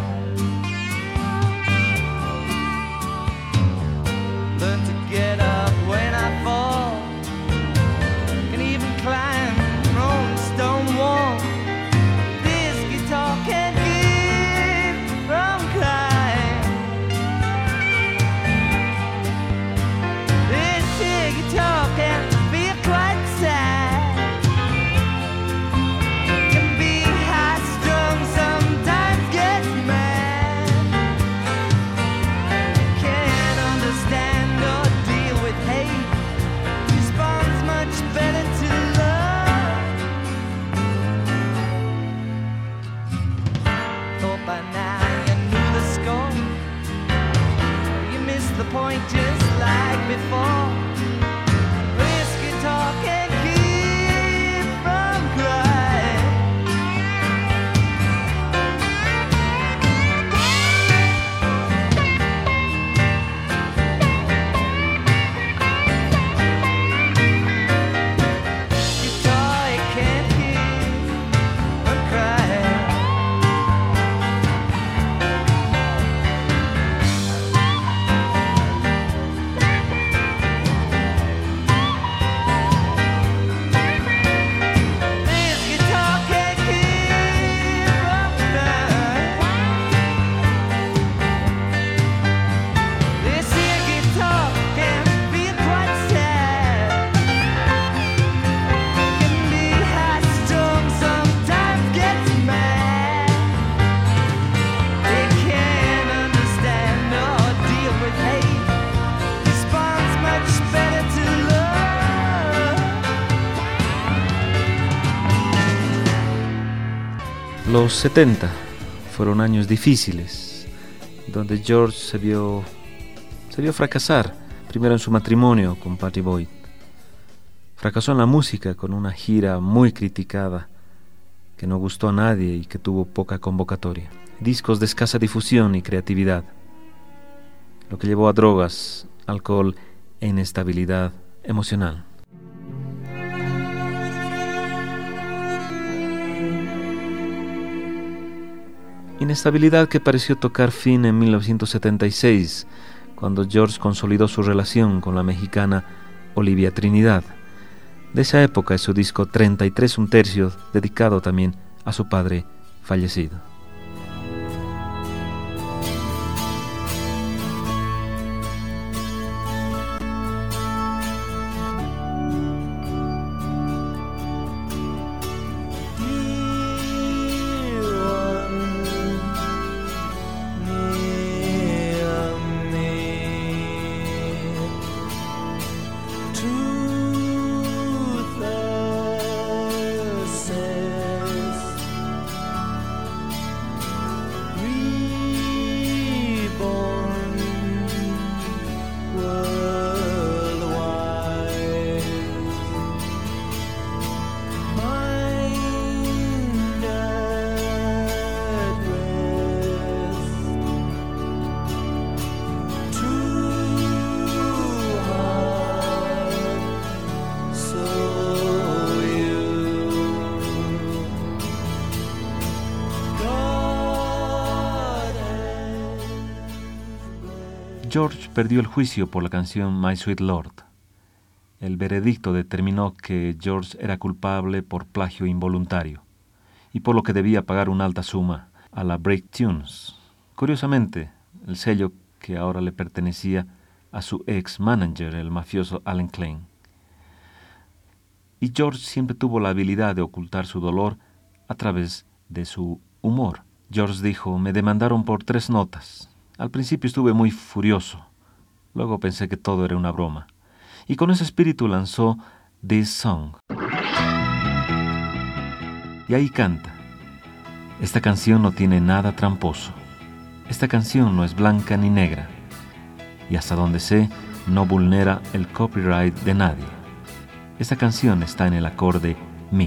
Learn to get up when I fall, can even climb Rolling Stone wall. This guitar can't keep from crying. This here guitar can feel quite sad, can be high strung, sometimes gets mad. Can't understand or deal with hate, responds much better to love. Thought by now you knew the score, you missed the point just like before. This guitar can't keep from crying. Guitar, it can't keep from crying. This guitar can't keep from crying. This here guitar can feel quite sad, can be high strung, sometimes gets mad. They can't understand or deal with hate, responds much better to love. Los setenta fueron años difíciles, donde George se vio, se vio fracasar, primero en su matrimonio con Pattie Boyd. Fracasó en la música con una gira muy criticada, que no gustó a nadie y que tuvo poca convocatoria. Discos de escasa difusión y creatividad, lo que llevó a drogas, alcohol e inestabilidad emocional. Inestabilidad que pareció tocar fin en mil novecientos setenta y seis, cuando George consolidó su relación con la mexicana Olivia Trinidad. De esa época es su disco treinta y tres un tercio, dedicado también a su padre fallecido. George perdió el juicio por la canción My Sweet Lord. El veredicto determinó que George era culpable por plagio involuntario y por lo que debía pagar una alta suma a la Break Tunes. Curiosamente, el sello que ahora le pertenecía a su ex-manager, el mafioso Allen Klein. Y George siempre tuvo la habilidad de ocultar su dolor a través de su humor. George dijo: me demandaron por tres notas. Al principio estuve muy furioso, luego pensé que todo era una broma. y con ese espíritu lanzó This Song. Y ahí canta: esta canción no tiene nada tramposo, esta canción no es blanca ni negra, y hasta donde sé, no vulnera el copyright de nadie. Esta canción está en el acorde Mi.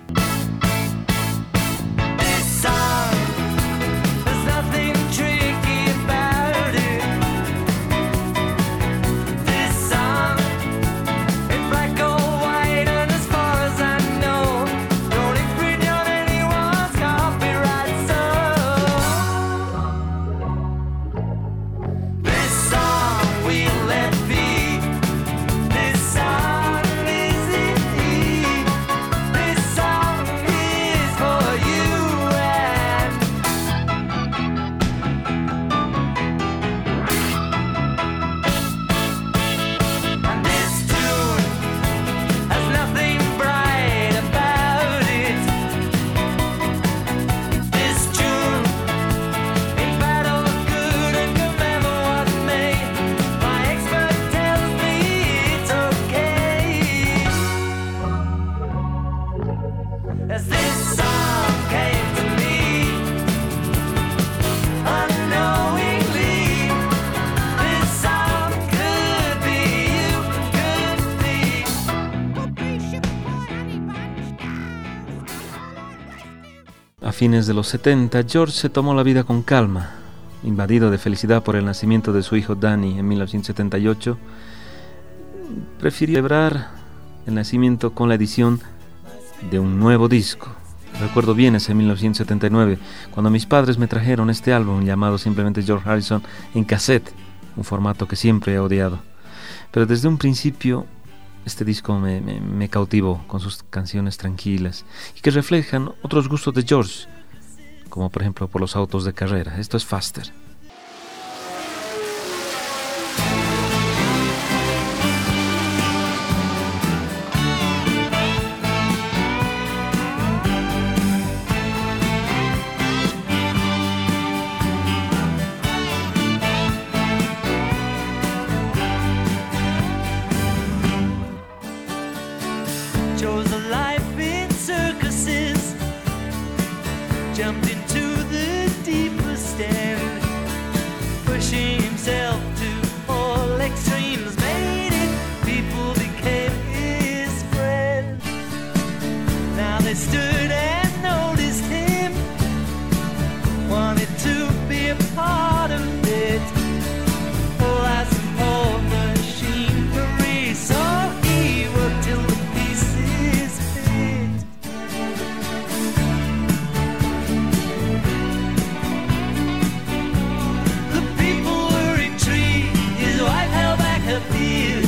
A fines de los setenta, George se tomó la vida con calma. Invadido de felicidad por el nacimiento de su hijo Danny en mil novecientos setenta y ocho, prefirió celebrar el nacimiento con la edición de un nuevo disco. Recuerdo bien ese mil novecientos setenta y nueve, cuando mis padres me trajeron este álbum llamado simplemente George Harrison en cassette, un formato que siempre he odiado. Pero desde un principio este disco me, me, me cautivó con sus canciones tranquilas y que reflejan otros gustos de George, como por ejemplo por los autos de carrera. Esto es Faster. Chose a life in circuses, jumped into the deepest end, pushing himself to all extremes, made it, people became his friend. Now they stood and noticed him, wanted to be a part of it. Oh, as a whole machinery, so he worked till the pieces fit. The people were intrigued, his wife held back her fears.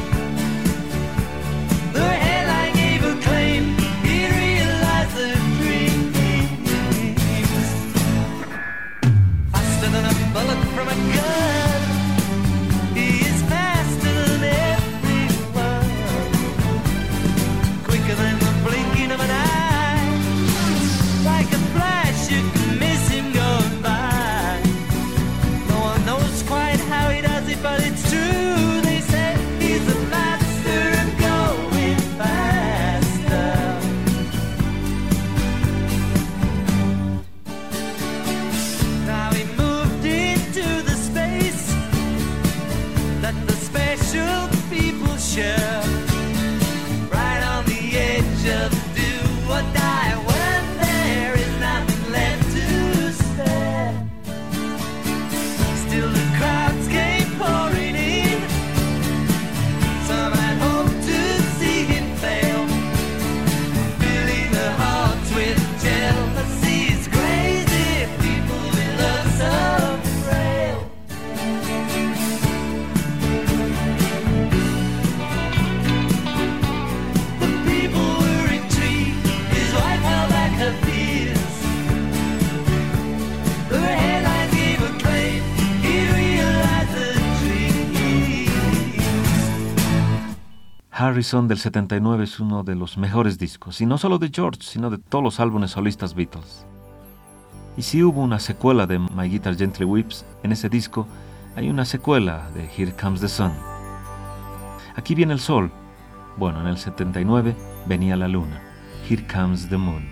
The headline gave her claim, he realized the dreams. Faster than a bullet from a gun, he is faster than everyone, quicker than the blinking of an eye. Like a flash, you can miss him going by. No one knows quite how he does it, but it's true. They say he's the master of going faster. Now he moved into the space that the special people share, right on the edge of do or die, when there is nothing left to spare. Still the crowds came pouring in, some had hoped to see him fail, filling their hearts with jealousy. It's crazy, people with love so frail. The people were intrigued, his wife held back her fears. The headlines gave a claim, he realized the dreams. Harrison del setenta y nueve es uno de los mejores discos, y no solo de George, sino de todos los álbumes solistas Beatles. Y si hubo una secuela de My Guitar Gently Weeps, en ese disco hay una secuela de Here Comes the Sun. Aquí viene el sol. Bueno, en el setenta y nueve venía la luna. Here Comes the Moon.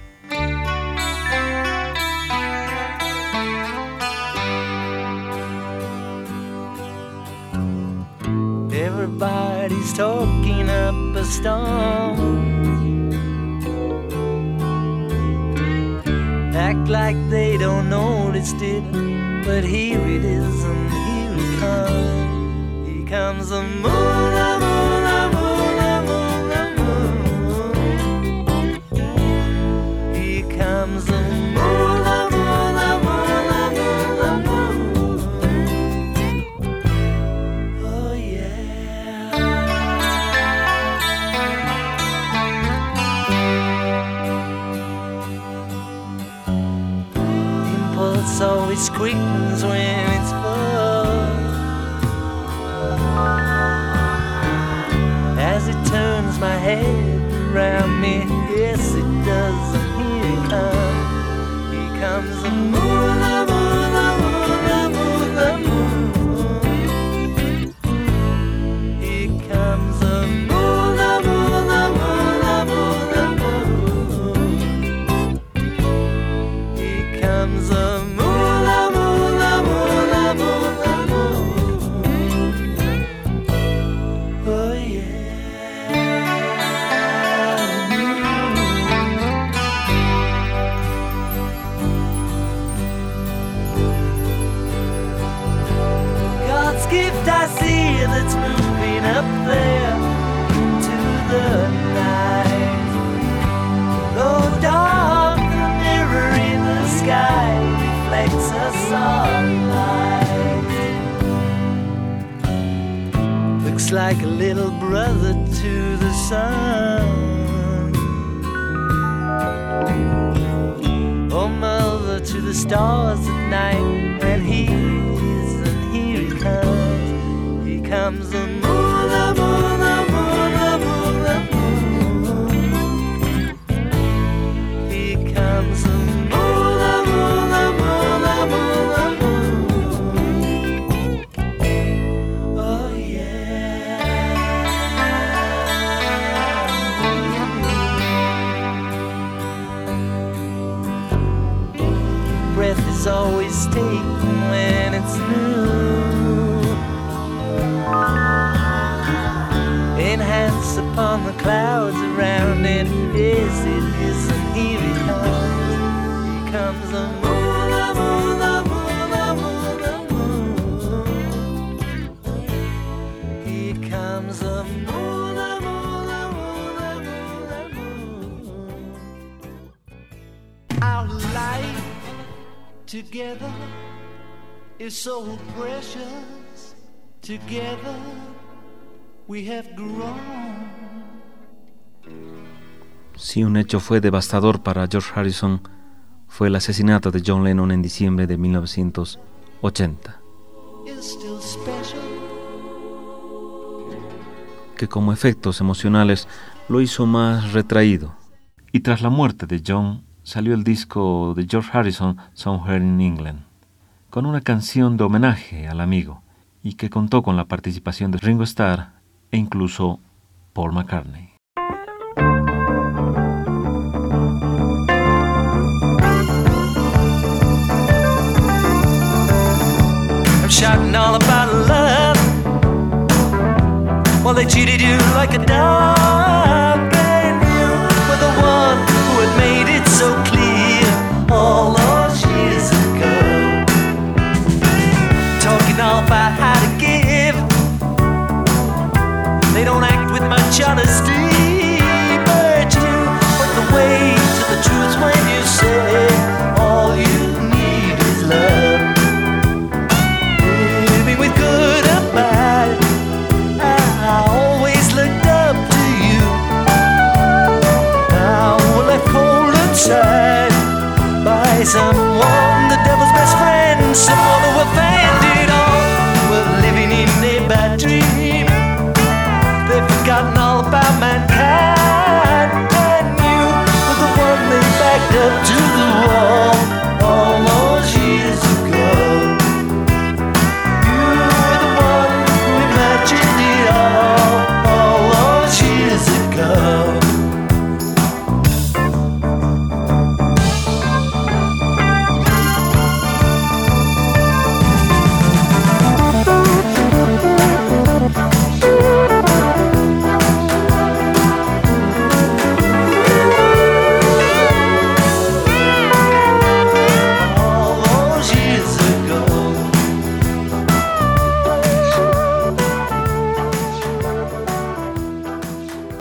Everybody's talking up a storm. Act like they don't notice it, but here it is and here it comes. Here comes the moon, the moon, the moon, the moon, the moon. Here comes the moon, the moon, the moon, the moon, the moon. Oh yeah. Impulse always quickens when it's full. As it turns my head around me, yes it does, and here it comes. Here comes the moon, the moon, the moon, the moon, the moon. Here comes the moon, the moon, the moon, the moon, the moon. Here comes the moon, the moon, the moon, the moon, the moon. Oh yeah. God's gift I see that's moving up there into the night. Though dark, the mirror in the sky reflects a sunlight. Looks like a little brother to the sun, or mother to the stars at night. And here it is, and here it comes. Here comes the moon, the moon, the moon, the moon, the moon. Here comes the moon, the moon, the moon, the moon, the moon. Oh yeah. Breath is always taken when it's new. Enhance upon the clouds around it. Yes, it is, and here it comes. Here comes the moon, the moon, the moon, the moon, the moon. Here comes the moon, the moon, the moon, the moon, the moon. Our life together is so precious. Together we have grown. Si un hecho fue devastador para George Harrison, fue el asesinato de John Lennon en diciembre de mil novecientos ochenta, It's still special. que como efectos emocionales lo hizo más retraído. Y tras la muerte de John, salió el disco de George Harrison, Somewhere in England, con una canción de homenaje al amigo, y que contó con la participación de Ringo Starr e incluso Paul McCartney. I'm shouting all about love. Well, they cheated you like a dog, and you were the one who had made it so clear all those years ago. Talking all about how to give. They don't act with much honesty, but you went the way to the truth when you say all you need is love. Living with good and bad, I always looked up to you. Now we're left cold inside.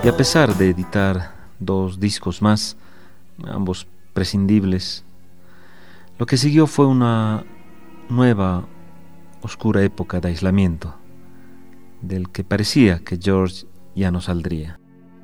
Y a pesar de editar dos discos más, ambos prescindibles, lo que siguió fue una nueva, oscura época de aislamiento, del que parecía que George ya no saldría.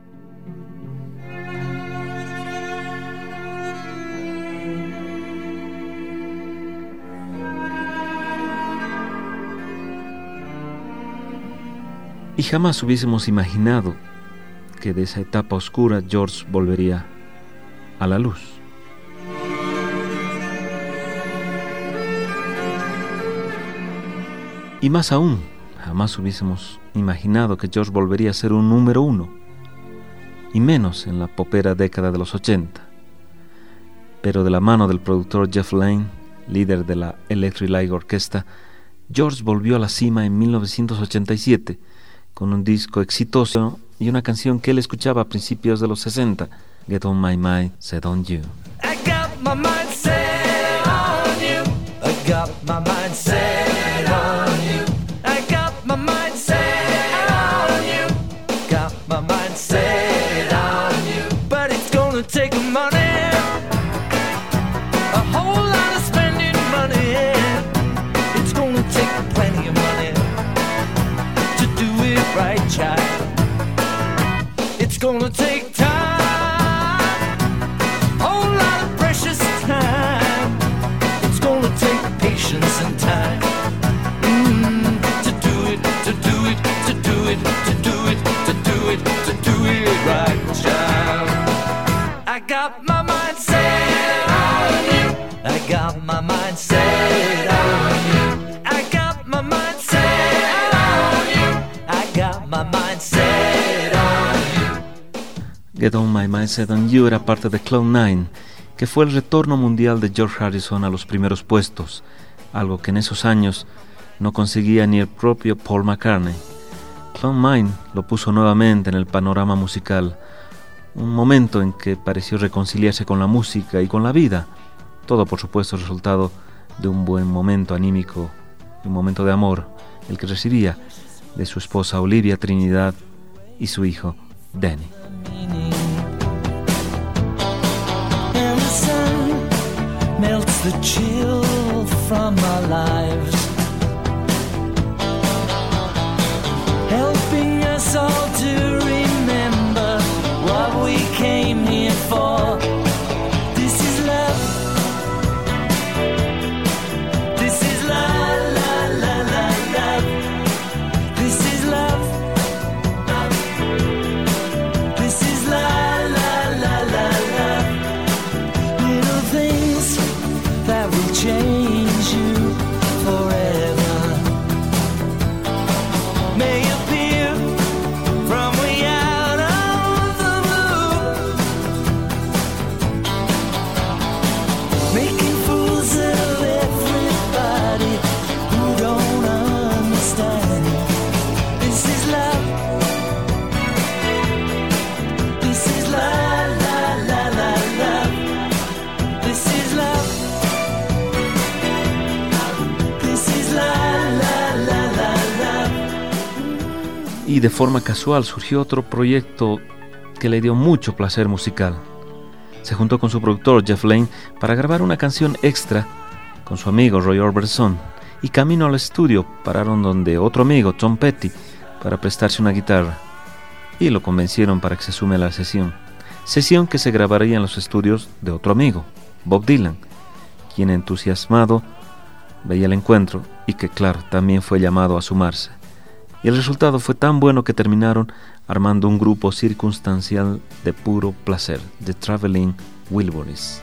Y jamás hubiésemos imaginado que de esa etapa oscura George volvería a la luz. Y más aún, jamás hubiésemos imaginado que George volvería a ser un número uno, y menos en la popera década de los ochenta. Pero de la mano del productor Jeff Lynne, líder de la Electric Light Orchestra, George volvió a la cima en mil novecientos ochenta y siete, con un disco exitoso y una canción que él escuchaba a principios de los sesenta, Get On My Mind Set On You. I got my mind set on you. I got my mind set on you. I got my mind set on you. Got my mind set on you. But it's gonna take money, a whole lot of spending money. It's gonna take plenty of money to do it right, child. It's gonna take time. And time mm, to do it, to do it, to do it, to do it, to do it, to do it right, child. I got my mind set on you. I got my mind set on you. I got my mind set on you. I got my mind set on you. Get On My Mind Set On You era parte de Cloud Nine, que fue el retorno mundial de George Harrison a los primeros puestos, algo que en esos años no conseguía ni el propio Paul McCartney. Cloud Nine lo puso nuevamente en el panorama musical, un momento en que pareció reconciliarse con la música y con la vida, todo por supuesto resultado de un buen momento anímico, un momento de amor, el que recibía de su esposa Olivia Trinidad y su hijo Danny. And the sun melts the chill from our lives, helping us all to remember what we came here for. This is love. This is la la la la love. This is love. This is la la la la love. Little things that will change you forever may appear from way out of the blue, making fools of everybody who don't understand. This is love. This is la la la la love. This is love. Y de forma casual surgió otro proyecto que le dio mucho placer musical. Se juntó con su productor Jeff Lynne para grabar una canción extra con su amigo Roy Orbison, y camino al estudio pararon donde otro amigo, Tom Petty, para prestarse una guitarra, y lo convencieron para que se sume a la sesión, sesión que se grabaría en los estudios de otro amigo, Bob Dylan, quien entusiasmado veía el encuentro y que claro, también fue llamado a sumarse. Y el resultado fue tan bueno que terminaron armando un grupo circunstancial de puro placer, The Traveling Wilburys.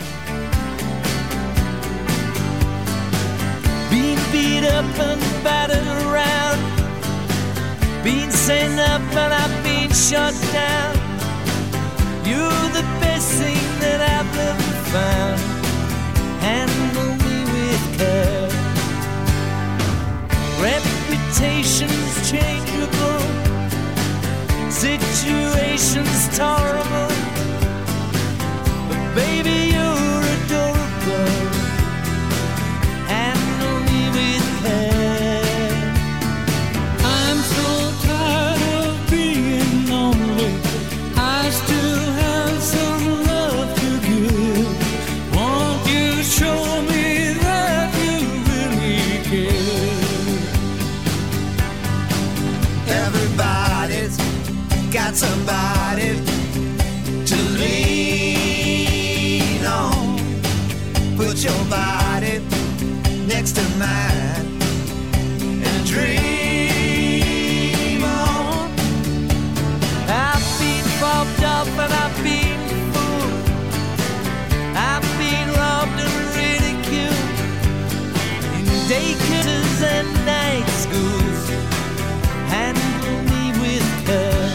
Being beat up and battered around, being sent up and I've been shut down. You're the best thing that I've ever found. Handle me with care. Reputation's changeable, situation's tolerable, but baby you're adorable. Handle me with care. I'm so tired of being lonely. got somebody to lean on. Put your body next to mine and dream on. I've been bumped up and I've been fooled. I've been robbed and ridiculed in daycares and night schools. Handle me with care.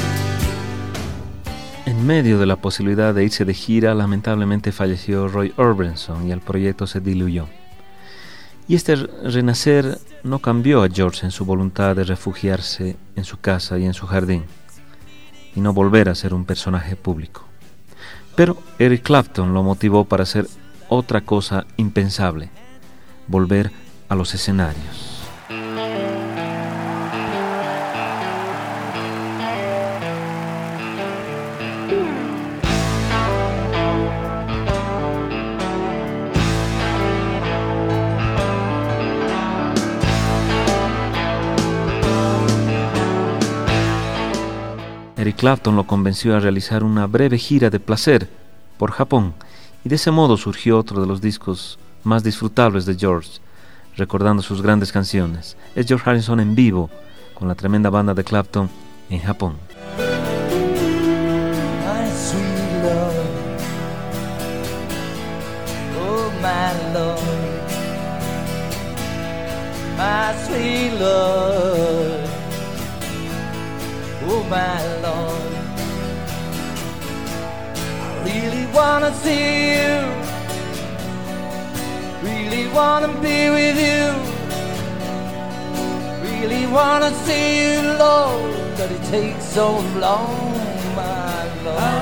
En medio de la posibilidad de irse de gira, lamentablemente falleció Roy Orbison y el proyecto se diluyó. Y este renacer no cambió a George en su voluntad de refugiarse en su casa y en su jardín, y no volver a ser un personaje público. Pero Eric Clapton lo motivó para hacer otra cosa impensable: volver a los escenarios. Eric Clapton lo convenció a realizar una breve gira de placer por Japón, y de ese modo surgió otro de los discos más disfrutables de George, recordando sus grandes canciones. Es George Harrison en vivo, con la tremenda banda de Clapton en Japón. My sweet Lord, oh my Lord, my sweet Lord, oh my Lord, I really wanna see you, really wanna be with you, really wanna see you, Lord, but it takes so long, my Lord.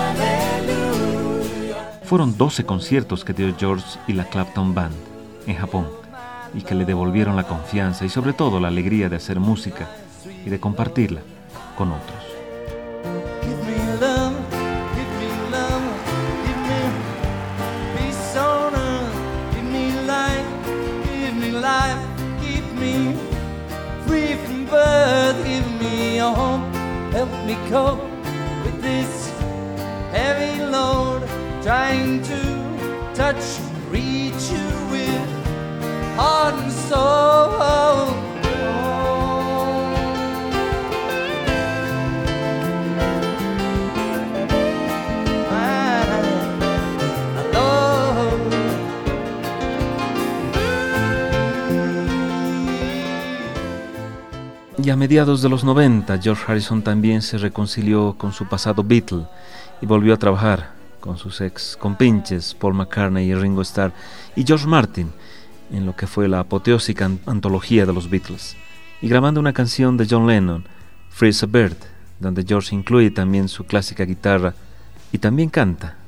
Fueron doce conciertos que dio George y la Clapton Band en Japón, y que le devolvieron la confianza y sobre todo la alegría de hacer música y de compartirla con otros. Give me love, give me love, give me peace on earth, give me life, give me life, keep me free from birth, give me a home, help me cope with this heavy load, trying to touch and reach you with heart and soul. Y a mediados de los noventa, George Harrison también se reconcilió con su pasado Beatle y volvió a trabajar con sus ex compinches Paul McCartney y Ringo Starr y George Martin en lo que fue la apoteósica antología de los Beatles, y grabando una canción de John Lennon, Free as a Bird, donde George incluye también su clásica guitarra y también canta.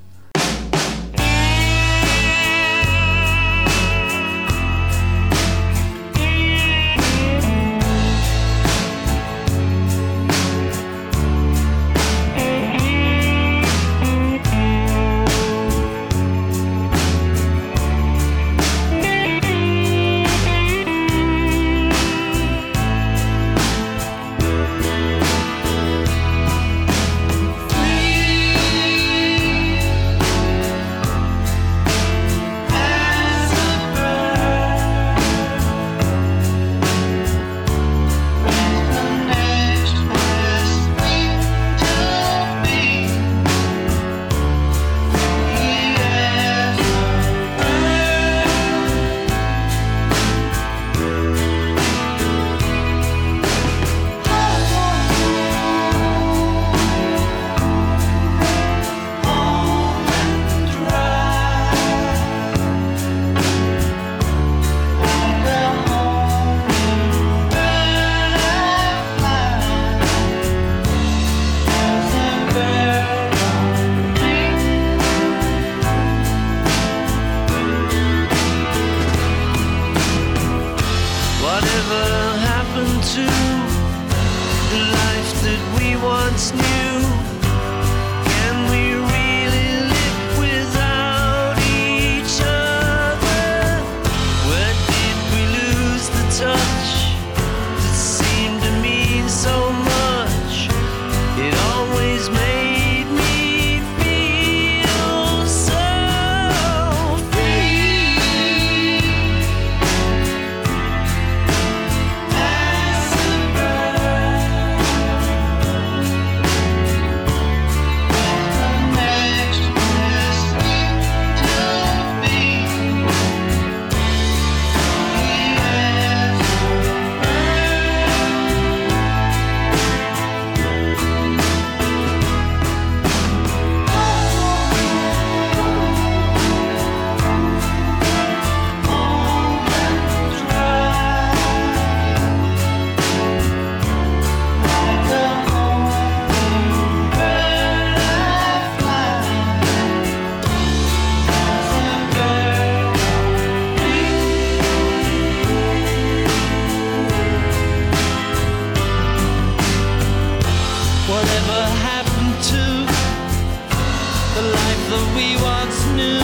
Whatever happened to the life that we once knew?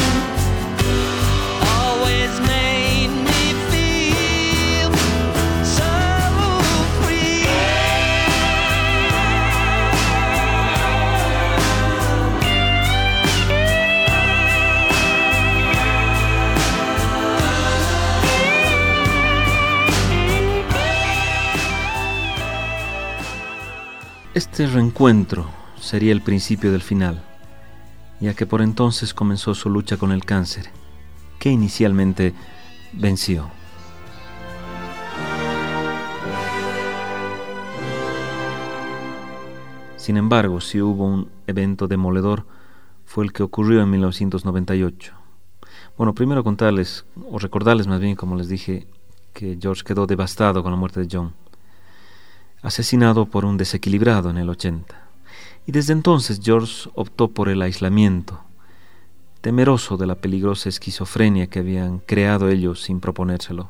Always made me feel so free. Este reencuentro sería el principio del final, ya que por entonces comenzó su lucha con el cáncer, que inicialmente venció. Sin embargo, si hubo un evento demoledor, fue el que ocurrió en mil novecientos noventa y ocho. Bueno, primero contarles, o recordarles más bien, como les dije, que George quedó devastado con la muerte de John, asesinado por un desequilibrado en el ochenta. Y desde entonces George optó por el aislamiento, temeroso de la peligrosa esquizofrenia que habían creado ellos sin proponérselo.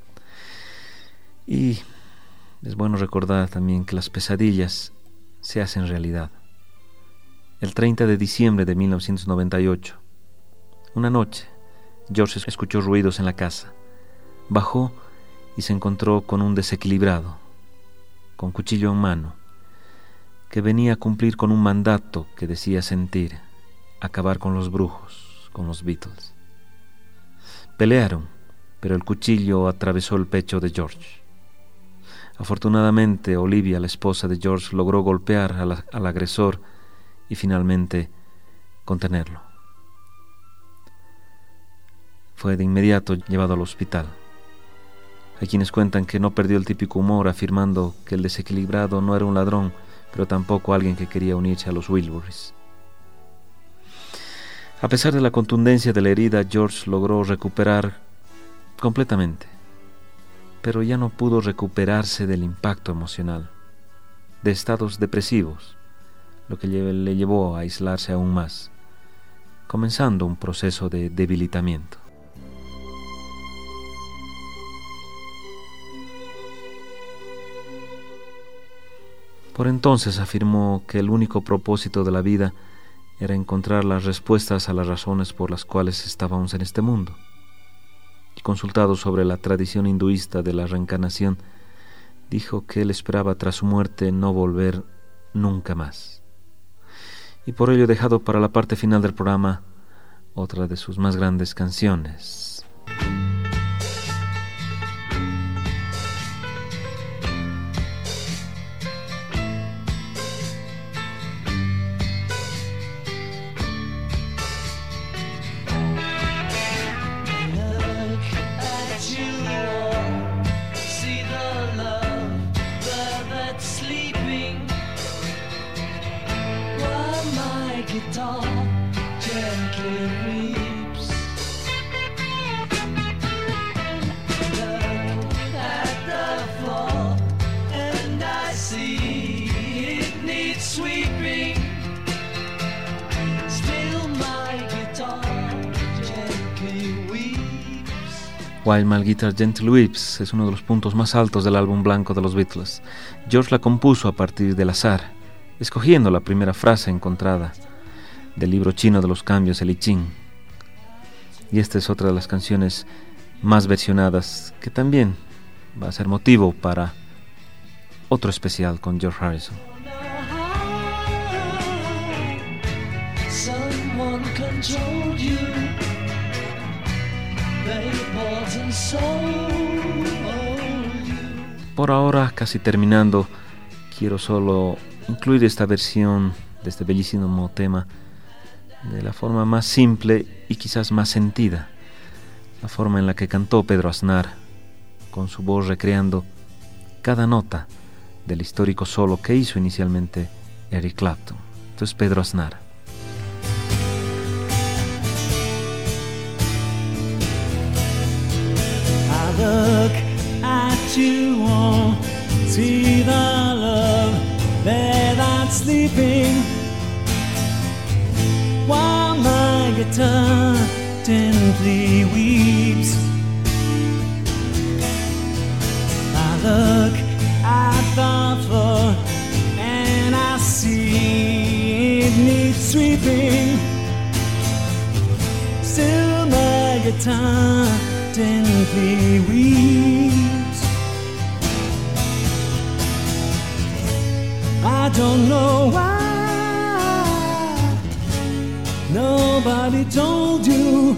Y es bueno recordar también que las pesadillas se hacen realidad. El treinta de diciembre de mil novecientos noventa y ocho, una noche, George escuchó ruidos en la casa. Bajó y se encontró con un desequilibrado, con cuchillo en mano, que venía a cumplir con un mandato que decía sentir: acabar con los brujos, con los Beatles. Pelearon, pero el cuchillo atravesó el pecho de George. Afortunadamente, Olivia, la esposa de George, logró golpear al, al agresor y finalmente contenerlo. Fue de inmediato llevado al hospital. Hay quienes cuentan que no perdió el típico humor, afirmando que el desequilibrado no era un ladrón, pero tampoco alguien que quería unirse a los Wilburys. A pesar de la contundencia de la herida, George logró recuperar completamente, pero ya no pudo recuperarse del impacto emocional, de estados depresivos, lo que le llevó a aislarse aún más, comenzando un proceso de debilitamiento. Por entonces afirmó que el único propósito de la vida era encontrar las respuestas a las razones por las cuales estábamos en este mundo. Y consultado sobre la tradición hinduista de la reencarnación, dijo que él esperaba tras su muerte no volver nunca más. Y por ello he dejado para la parte final del programa otra de sus más grandes canciones. While My Guitar Gently Weeps es uno de los puntos más altos del álbum blanco de los Beatles. George la compuso a partir del azar, escogiendo la primera frase encontrada del libro chino de los cambios, el I Ching. Y esta es otra de las canciones más versionadas, que también va a ser motivo para otro especial con George Harrison. Someone controlled you. Por ahora, casi terminando, quiero solo incluir esta versión de este bellísimo tema de la forma más simple y quizás más sentida, la forma en la que cantó Pedro Aznar, con su voz recreando cada nota del histórico solo que hizo inicialmente Eric Clapton. Entonces, Pedro Aznar. Look at you all, see the love there that's sleeping, while my guitar gently weeps. I look at the floor and I see sweeping. Still my guitar gently weeps. I don't know why nobody told you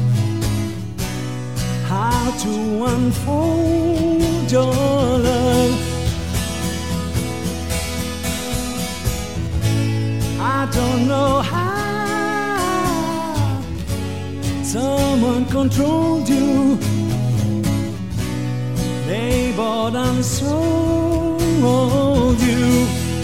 how to unfold your love. I don't know how someone controlled you. They bought and sold you.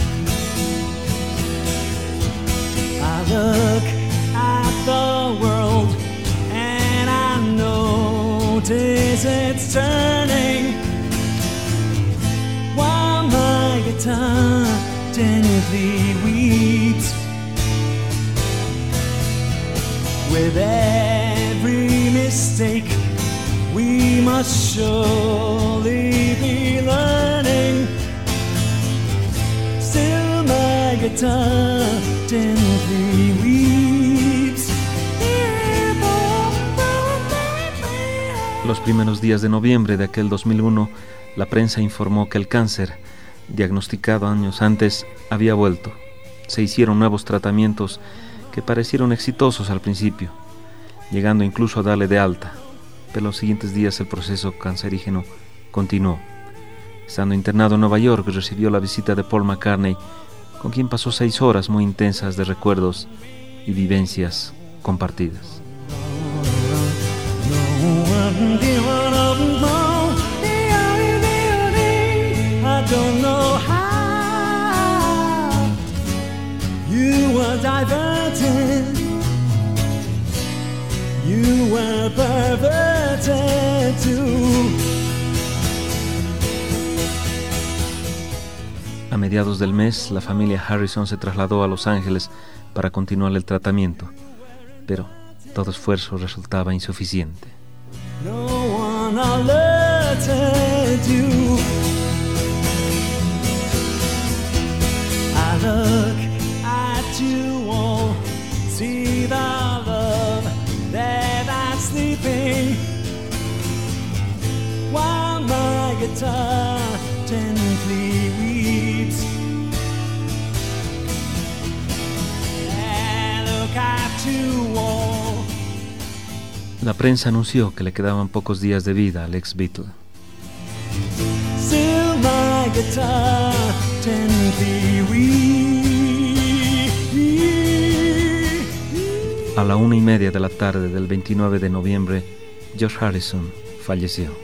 I look at the world and I notice it's turning while my guitar gently weeps. With every mistake we must surely be learning. Still my guitar gently weeps. Los primeros días de noviembre de aquel dos mil uno, la prensa informó que el cáncer, diagnosticado años antes, había vuelto. Se hicieron nuevos tratamientos que parecieron exitosos al principio, llegando incluso a darle de alta, pero los siguientes días el proceso cancerígeno continuó. Estando internado en Nueva York, recibió la visita de Paul McCartney, con quien pasó seis horas muy intensas de recuerdos y vivencias compartidas. I don't know how you were diverted, you were perverted too. A mediados del mes, la familia Harrison se trasladó a Los Ángeles para continuar el tratamiento, pero todo esfuerzo resultaba insuficiente. No one alerted you. I look at you all, see the love that I'm sleeping, while my guitar gently weeps. I look at you all. La prensa anunció que le quedaban pocos días de vida al ex Beatle. Still my guitar gently weeps. A la una y media de la tarde del veintinueve de noviembre, George Harrison falleció.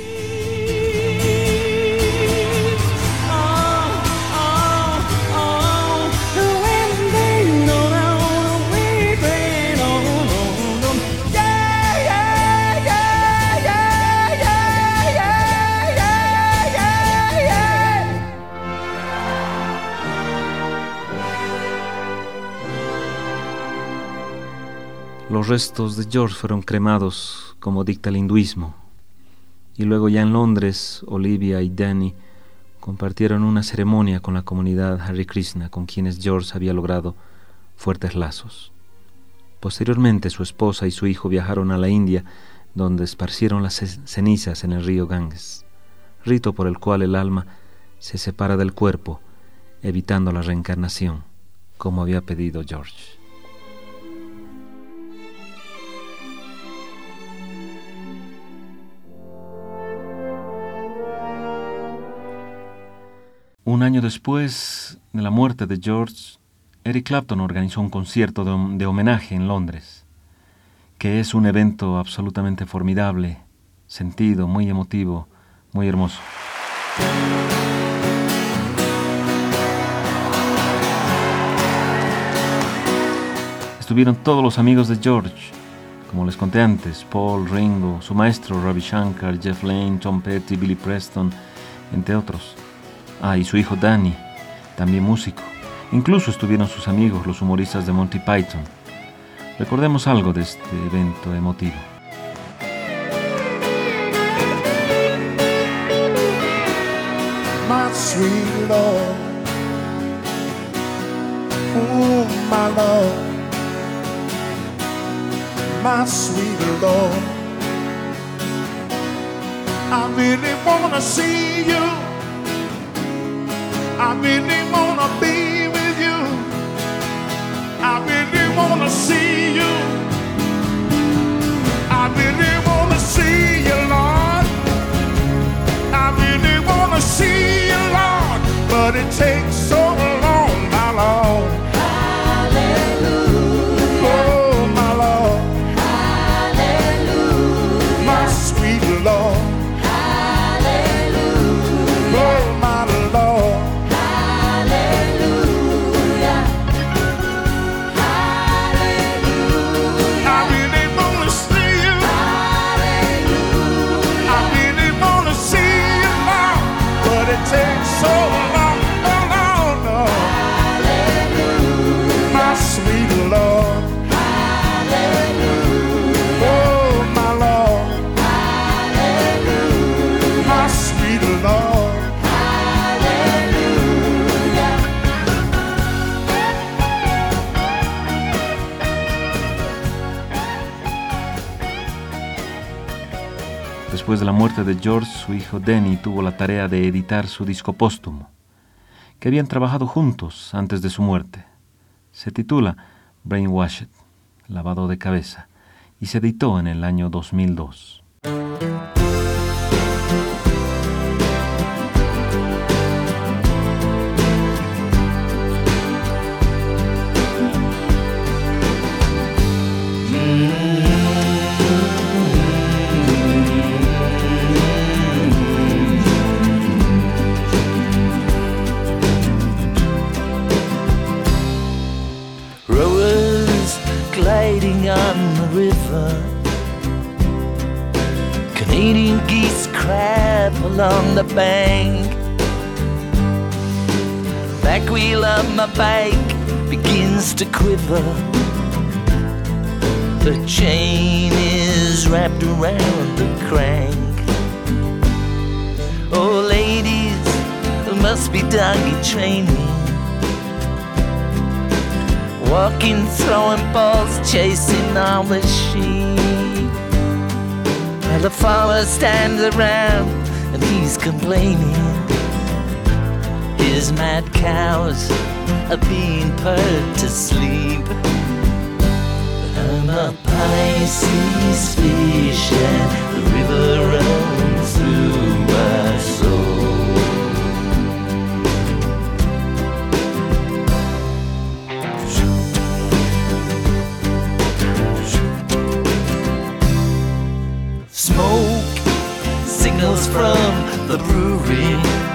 Los restos de George fueron cremados como dicta el hinduismo, y luego ya en Londres, Olivia y Danny compartieron una ceremonia con la comunidad Hare Krishna, con quienes George había logrado fuertes lazos. Posteriormente su esposa y su hijo viajaron a la India, donde esparcieron las cenizas en el río Ganges, rito por el cual el alma se separa del cuerpo, evitando la reencarnación, como había pedido George. Un año después de la muerte de George, Eric Clapton organizó un concierto de, de homenaje en Londres, que es un evento absolutamente formidable, sentido, muy emotivo, muy hermoso. Estuvieron todos los amigos de George, como les conté antes, Paul, Ringo, su maestro Ravi Shankar, Jeff Lynne, Tom Petty, Billy Preston, entre otros. Ah, y su hijo Danny, también músico. Incluso estuvieron sus amigos, los humoristas de Monty Python. Recordemos algo de este evento emotivo. My sweet Lord, oh my love, my sweet Lord. I really wanna see you, I really wanna be with you, I really wanna see you, I really wanna see you, Lord. I really wanna see you, Lord, but it takes so long, my Lord. Hallelujah. Oh, my Lord. Hallelujah. My sweet Lord. Hallelujah. Oh, my Lord. Hallelujah. Hallelujah. I really wanna see you. Hallelujah. I really wanna see you, Lord, but it takes so long. Sweet Lord, hallelujah. Oh, my Lord, hallelujah. My sweet Lord, hallelujah. Después de la muerte de George, su hijo Denny tuvo la tarea de editar su disco póstumo, que habían trabajado juntos antes de su muerte. Se titula Brainwashed, lavado de cabeza, y se editó en el año dos mil dos. Gliding on the river, Canadian geese crab along the bank. Back wheel of my bike begins to quiver. The chain is wrapped around the crank. Oh, ladies, it must be doggy training. Walking, throwing balls, chasing all the sheep. While the farmer stands around and he's complaining. His mad cows are being put to sleep. But I'm a Pisces fish and the river runs through my soul. Smoke signals from the brewery,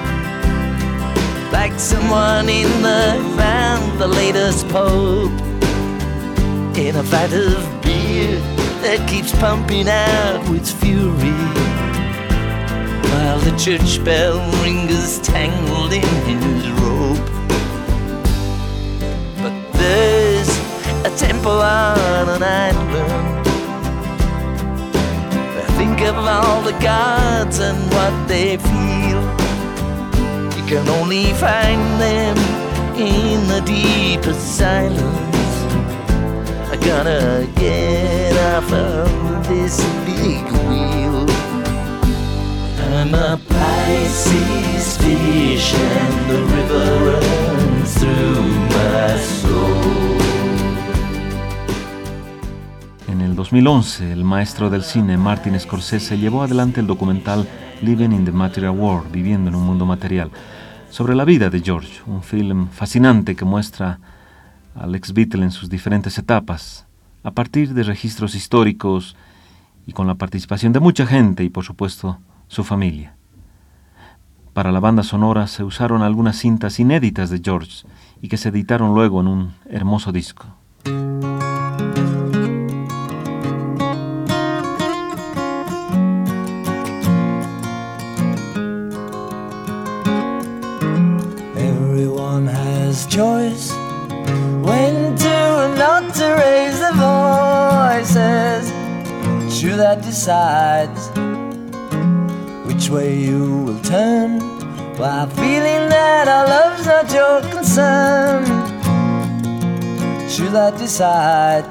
like someone in the found the latest pope in a vat of beer that keeps pumping out with fury, while the church bell ringers tangled in his rope. But there's a temple on an island. Think of all the gods and what they feel. You can only find them in the deepest silence. I gotta get off of this big wheel. I'm a Pisces fish and the river runs through my soul. En el dos mil once, el maestro del cine Martin Scorsese llevó adelante el documental Living in the Material World, viviendo en un mundo material, sobre la vida de George, un film fascinante que muestra al ex-Beatle en sus diferentes etapas, a partir de registros históricos y con la participación de mucha gente y, por supuesto, su familia. Para la banda sonora se usaron algunas cintas inéditas de George y que se editaron luego en un hermoso disco. Choice when to and not to raise their voices. It's you that decides which way you will turn, while feeling that our love's not your concern. that decides.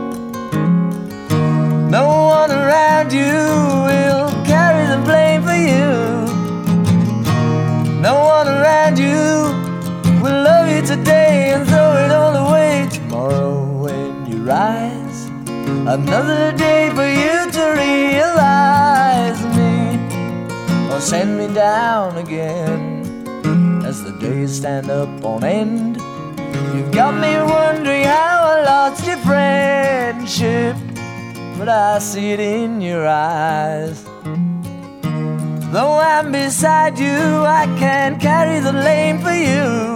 No one around you will carry the blame for you. No one around you will love you today and throw it all away tomorrow when you rise. Another day for you to realize me, or send me down again as the days stand up on end. You've got me wondering how I lost your friendship, but I see it in your eyes. Though I'm beside you, I can't carry the blame for you.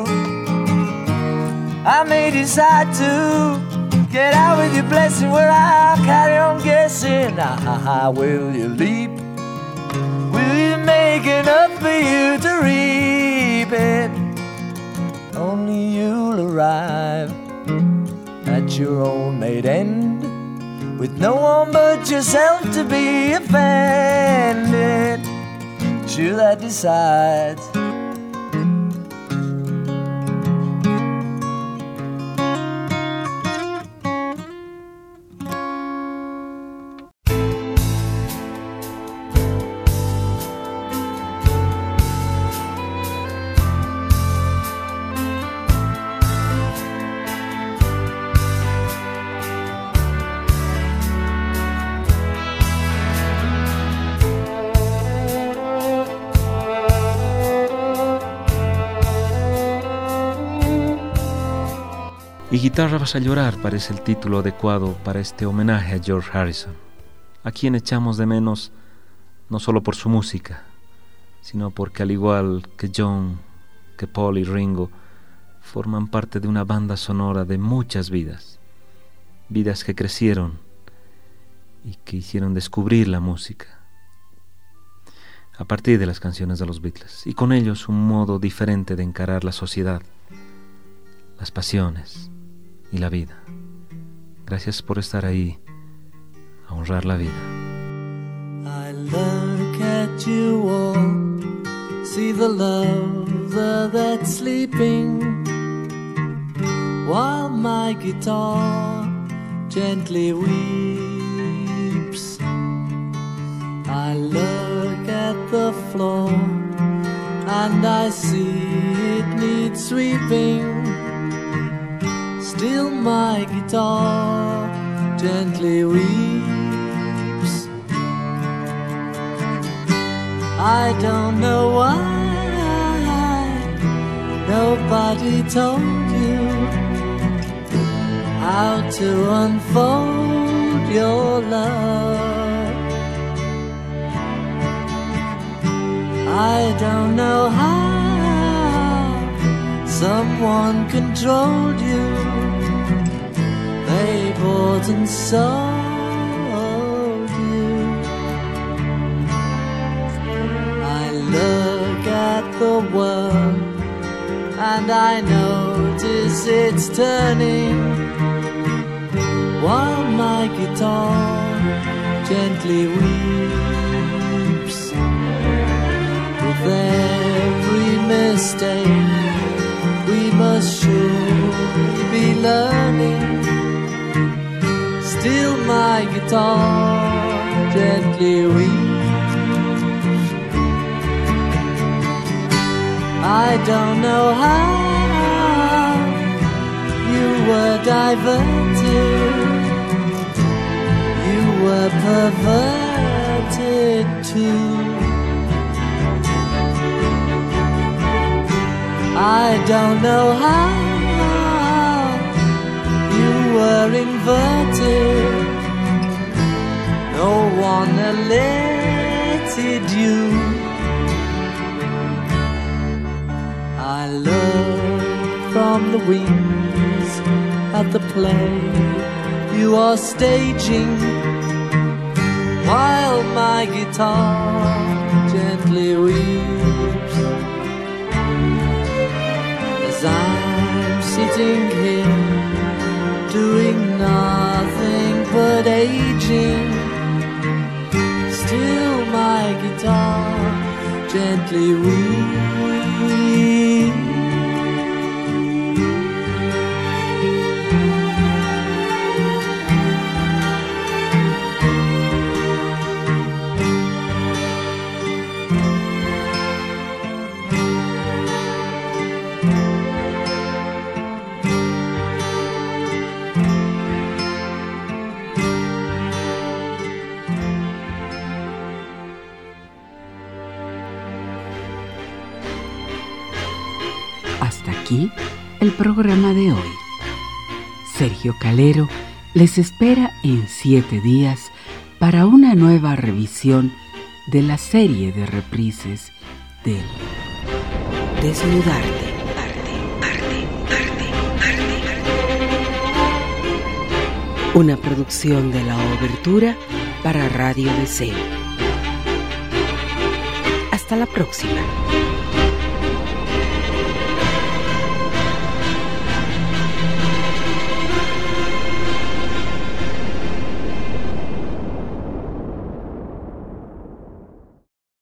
I may decide to get out with your blessing, where I'll carry on guessing. Ah, will you leap? Will you make enough for you to reap it? Only you'll arrive at your own made end, with no one but yourself to be offended. It's you that decides. Y Guitarra vas a llorar parece el título adecuado para este homenaje a George Harrison, a quien echamos de menos no solo por su música, sino porque al igual que John, que Paul y Ringo, forman parte de una banda sonora de muchas vidas, vidas que crecieron y que hicieron descubrir la música a partir de las canciones de los Beatles, y con ellos un modo diferente de encarar la sociedad, las pasiones y la vida. Gracias por estar ahí a honrar la vida. I look at you all, see the lover that's sleeping, while my guitar gently weeps. I look at the floor and I see it needs sweeping. Still my guitar gently weeps. I don't know why nobody told you how to unfold your love. I don't know how someone controlled you. They bought and sold you. I look at the world and I notice it's turning, while my guitar gently weeps. With every mistake we must surely be learning. Still my guitar gently weeps. I don't know how you were diverted, you were perverted too. I don't know how you were inverted, no one alerted you. I look from the wings at the play you are staging, while my guitar gently weeps. As I'm sitting here doing nothing but aging, still my guitar gently weeps. programa de hoy. Sergio Calero les espera en siete días para una nueva revisión de la serie de reprises de Desnudarte. Una producción de la Obertura para Radio Deseo. Hasta la próxima.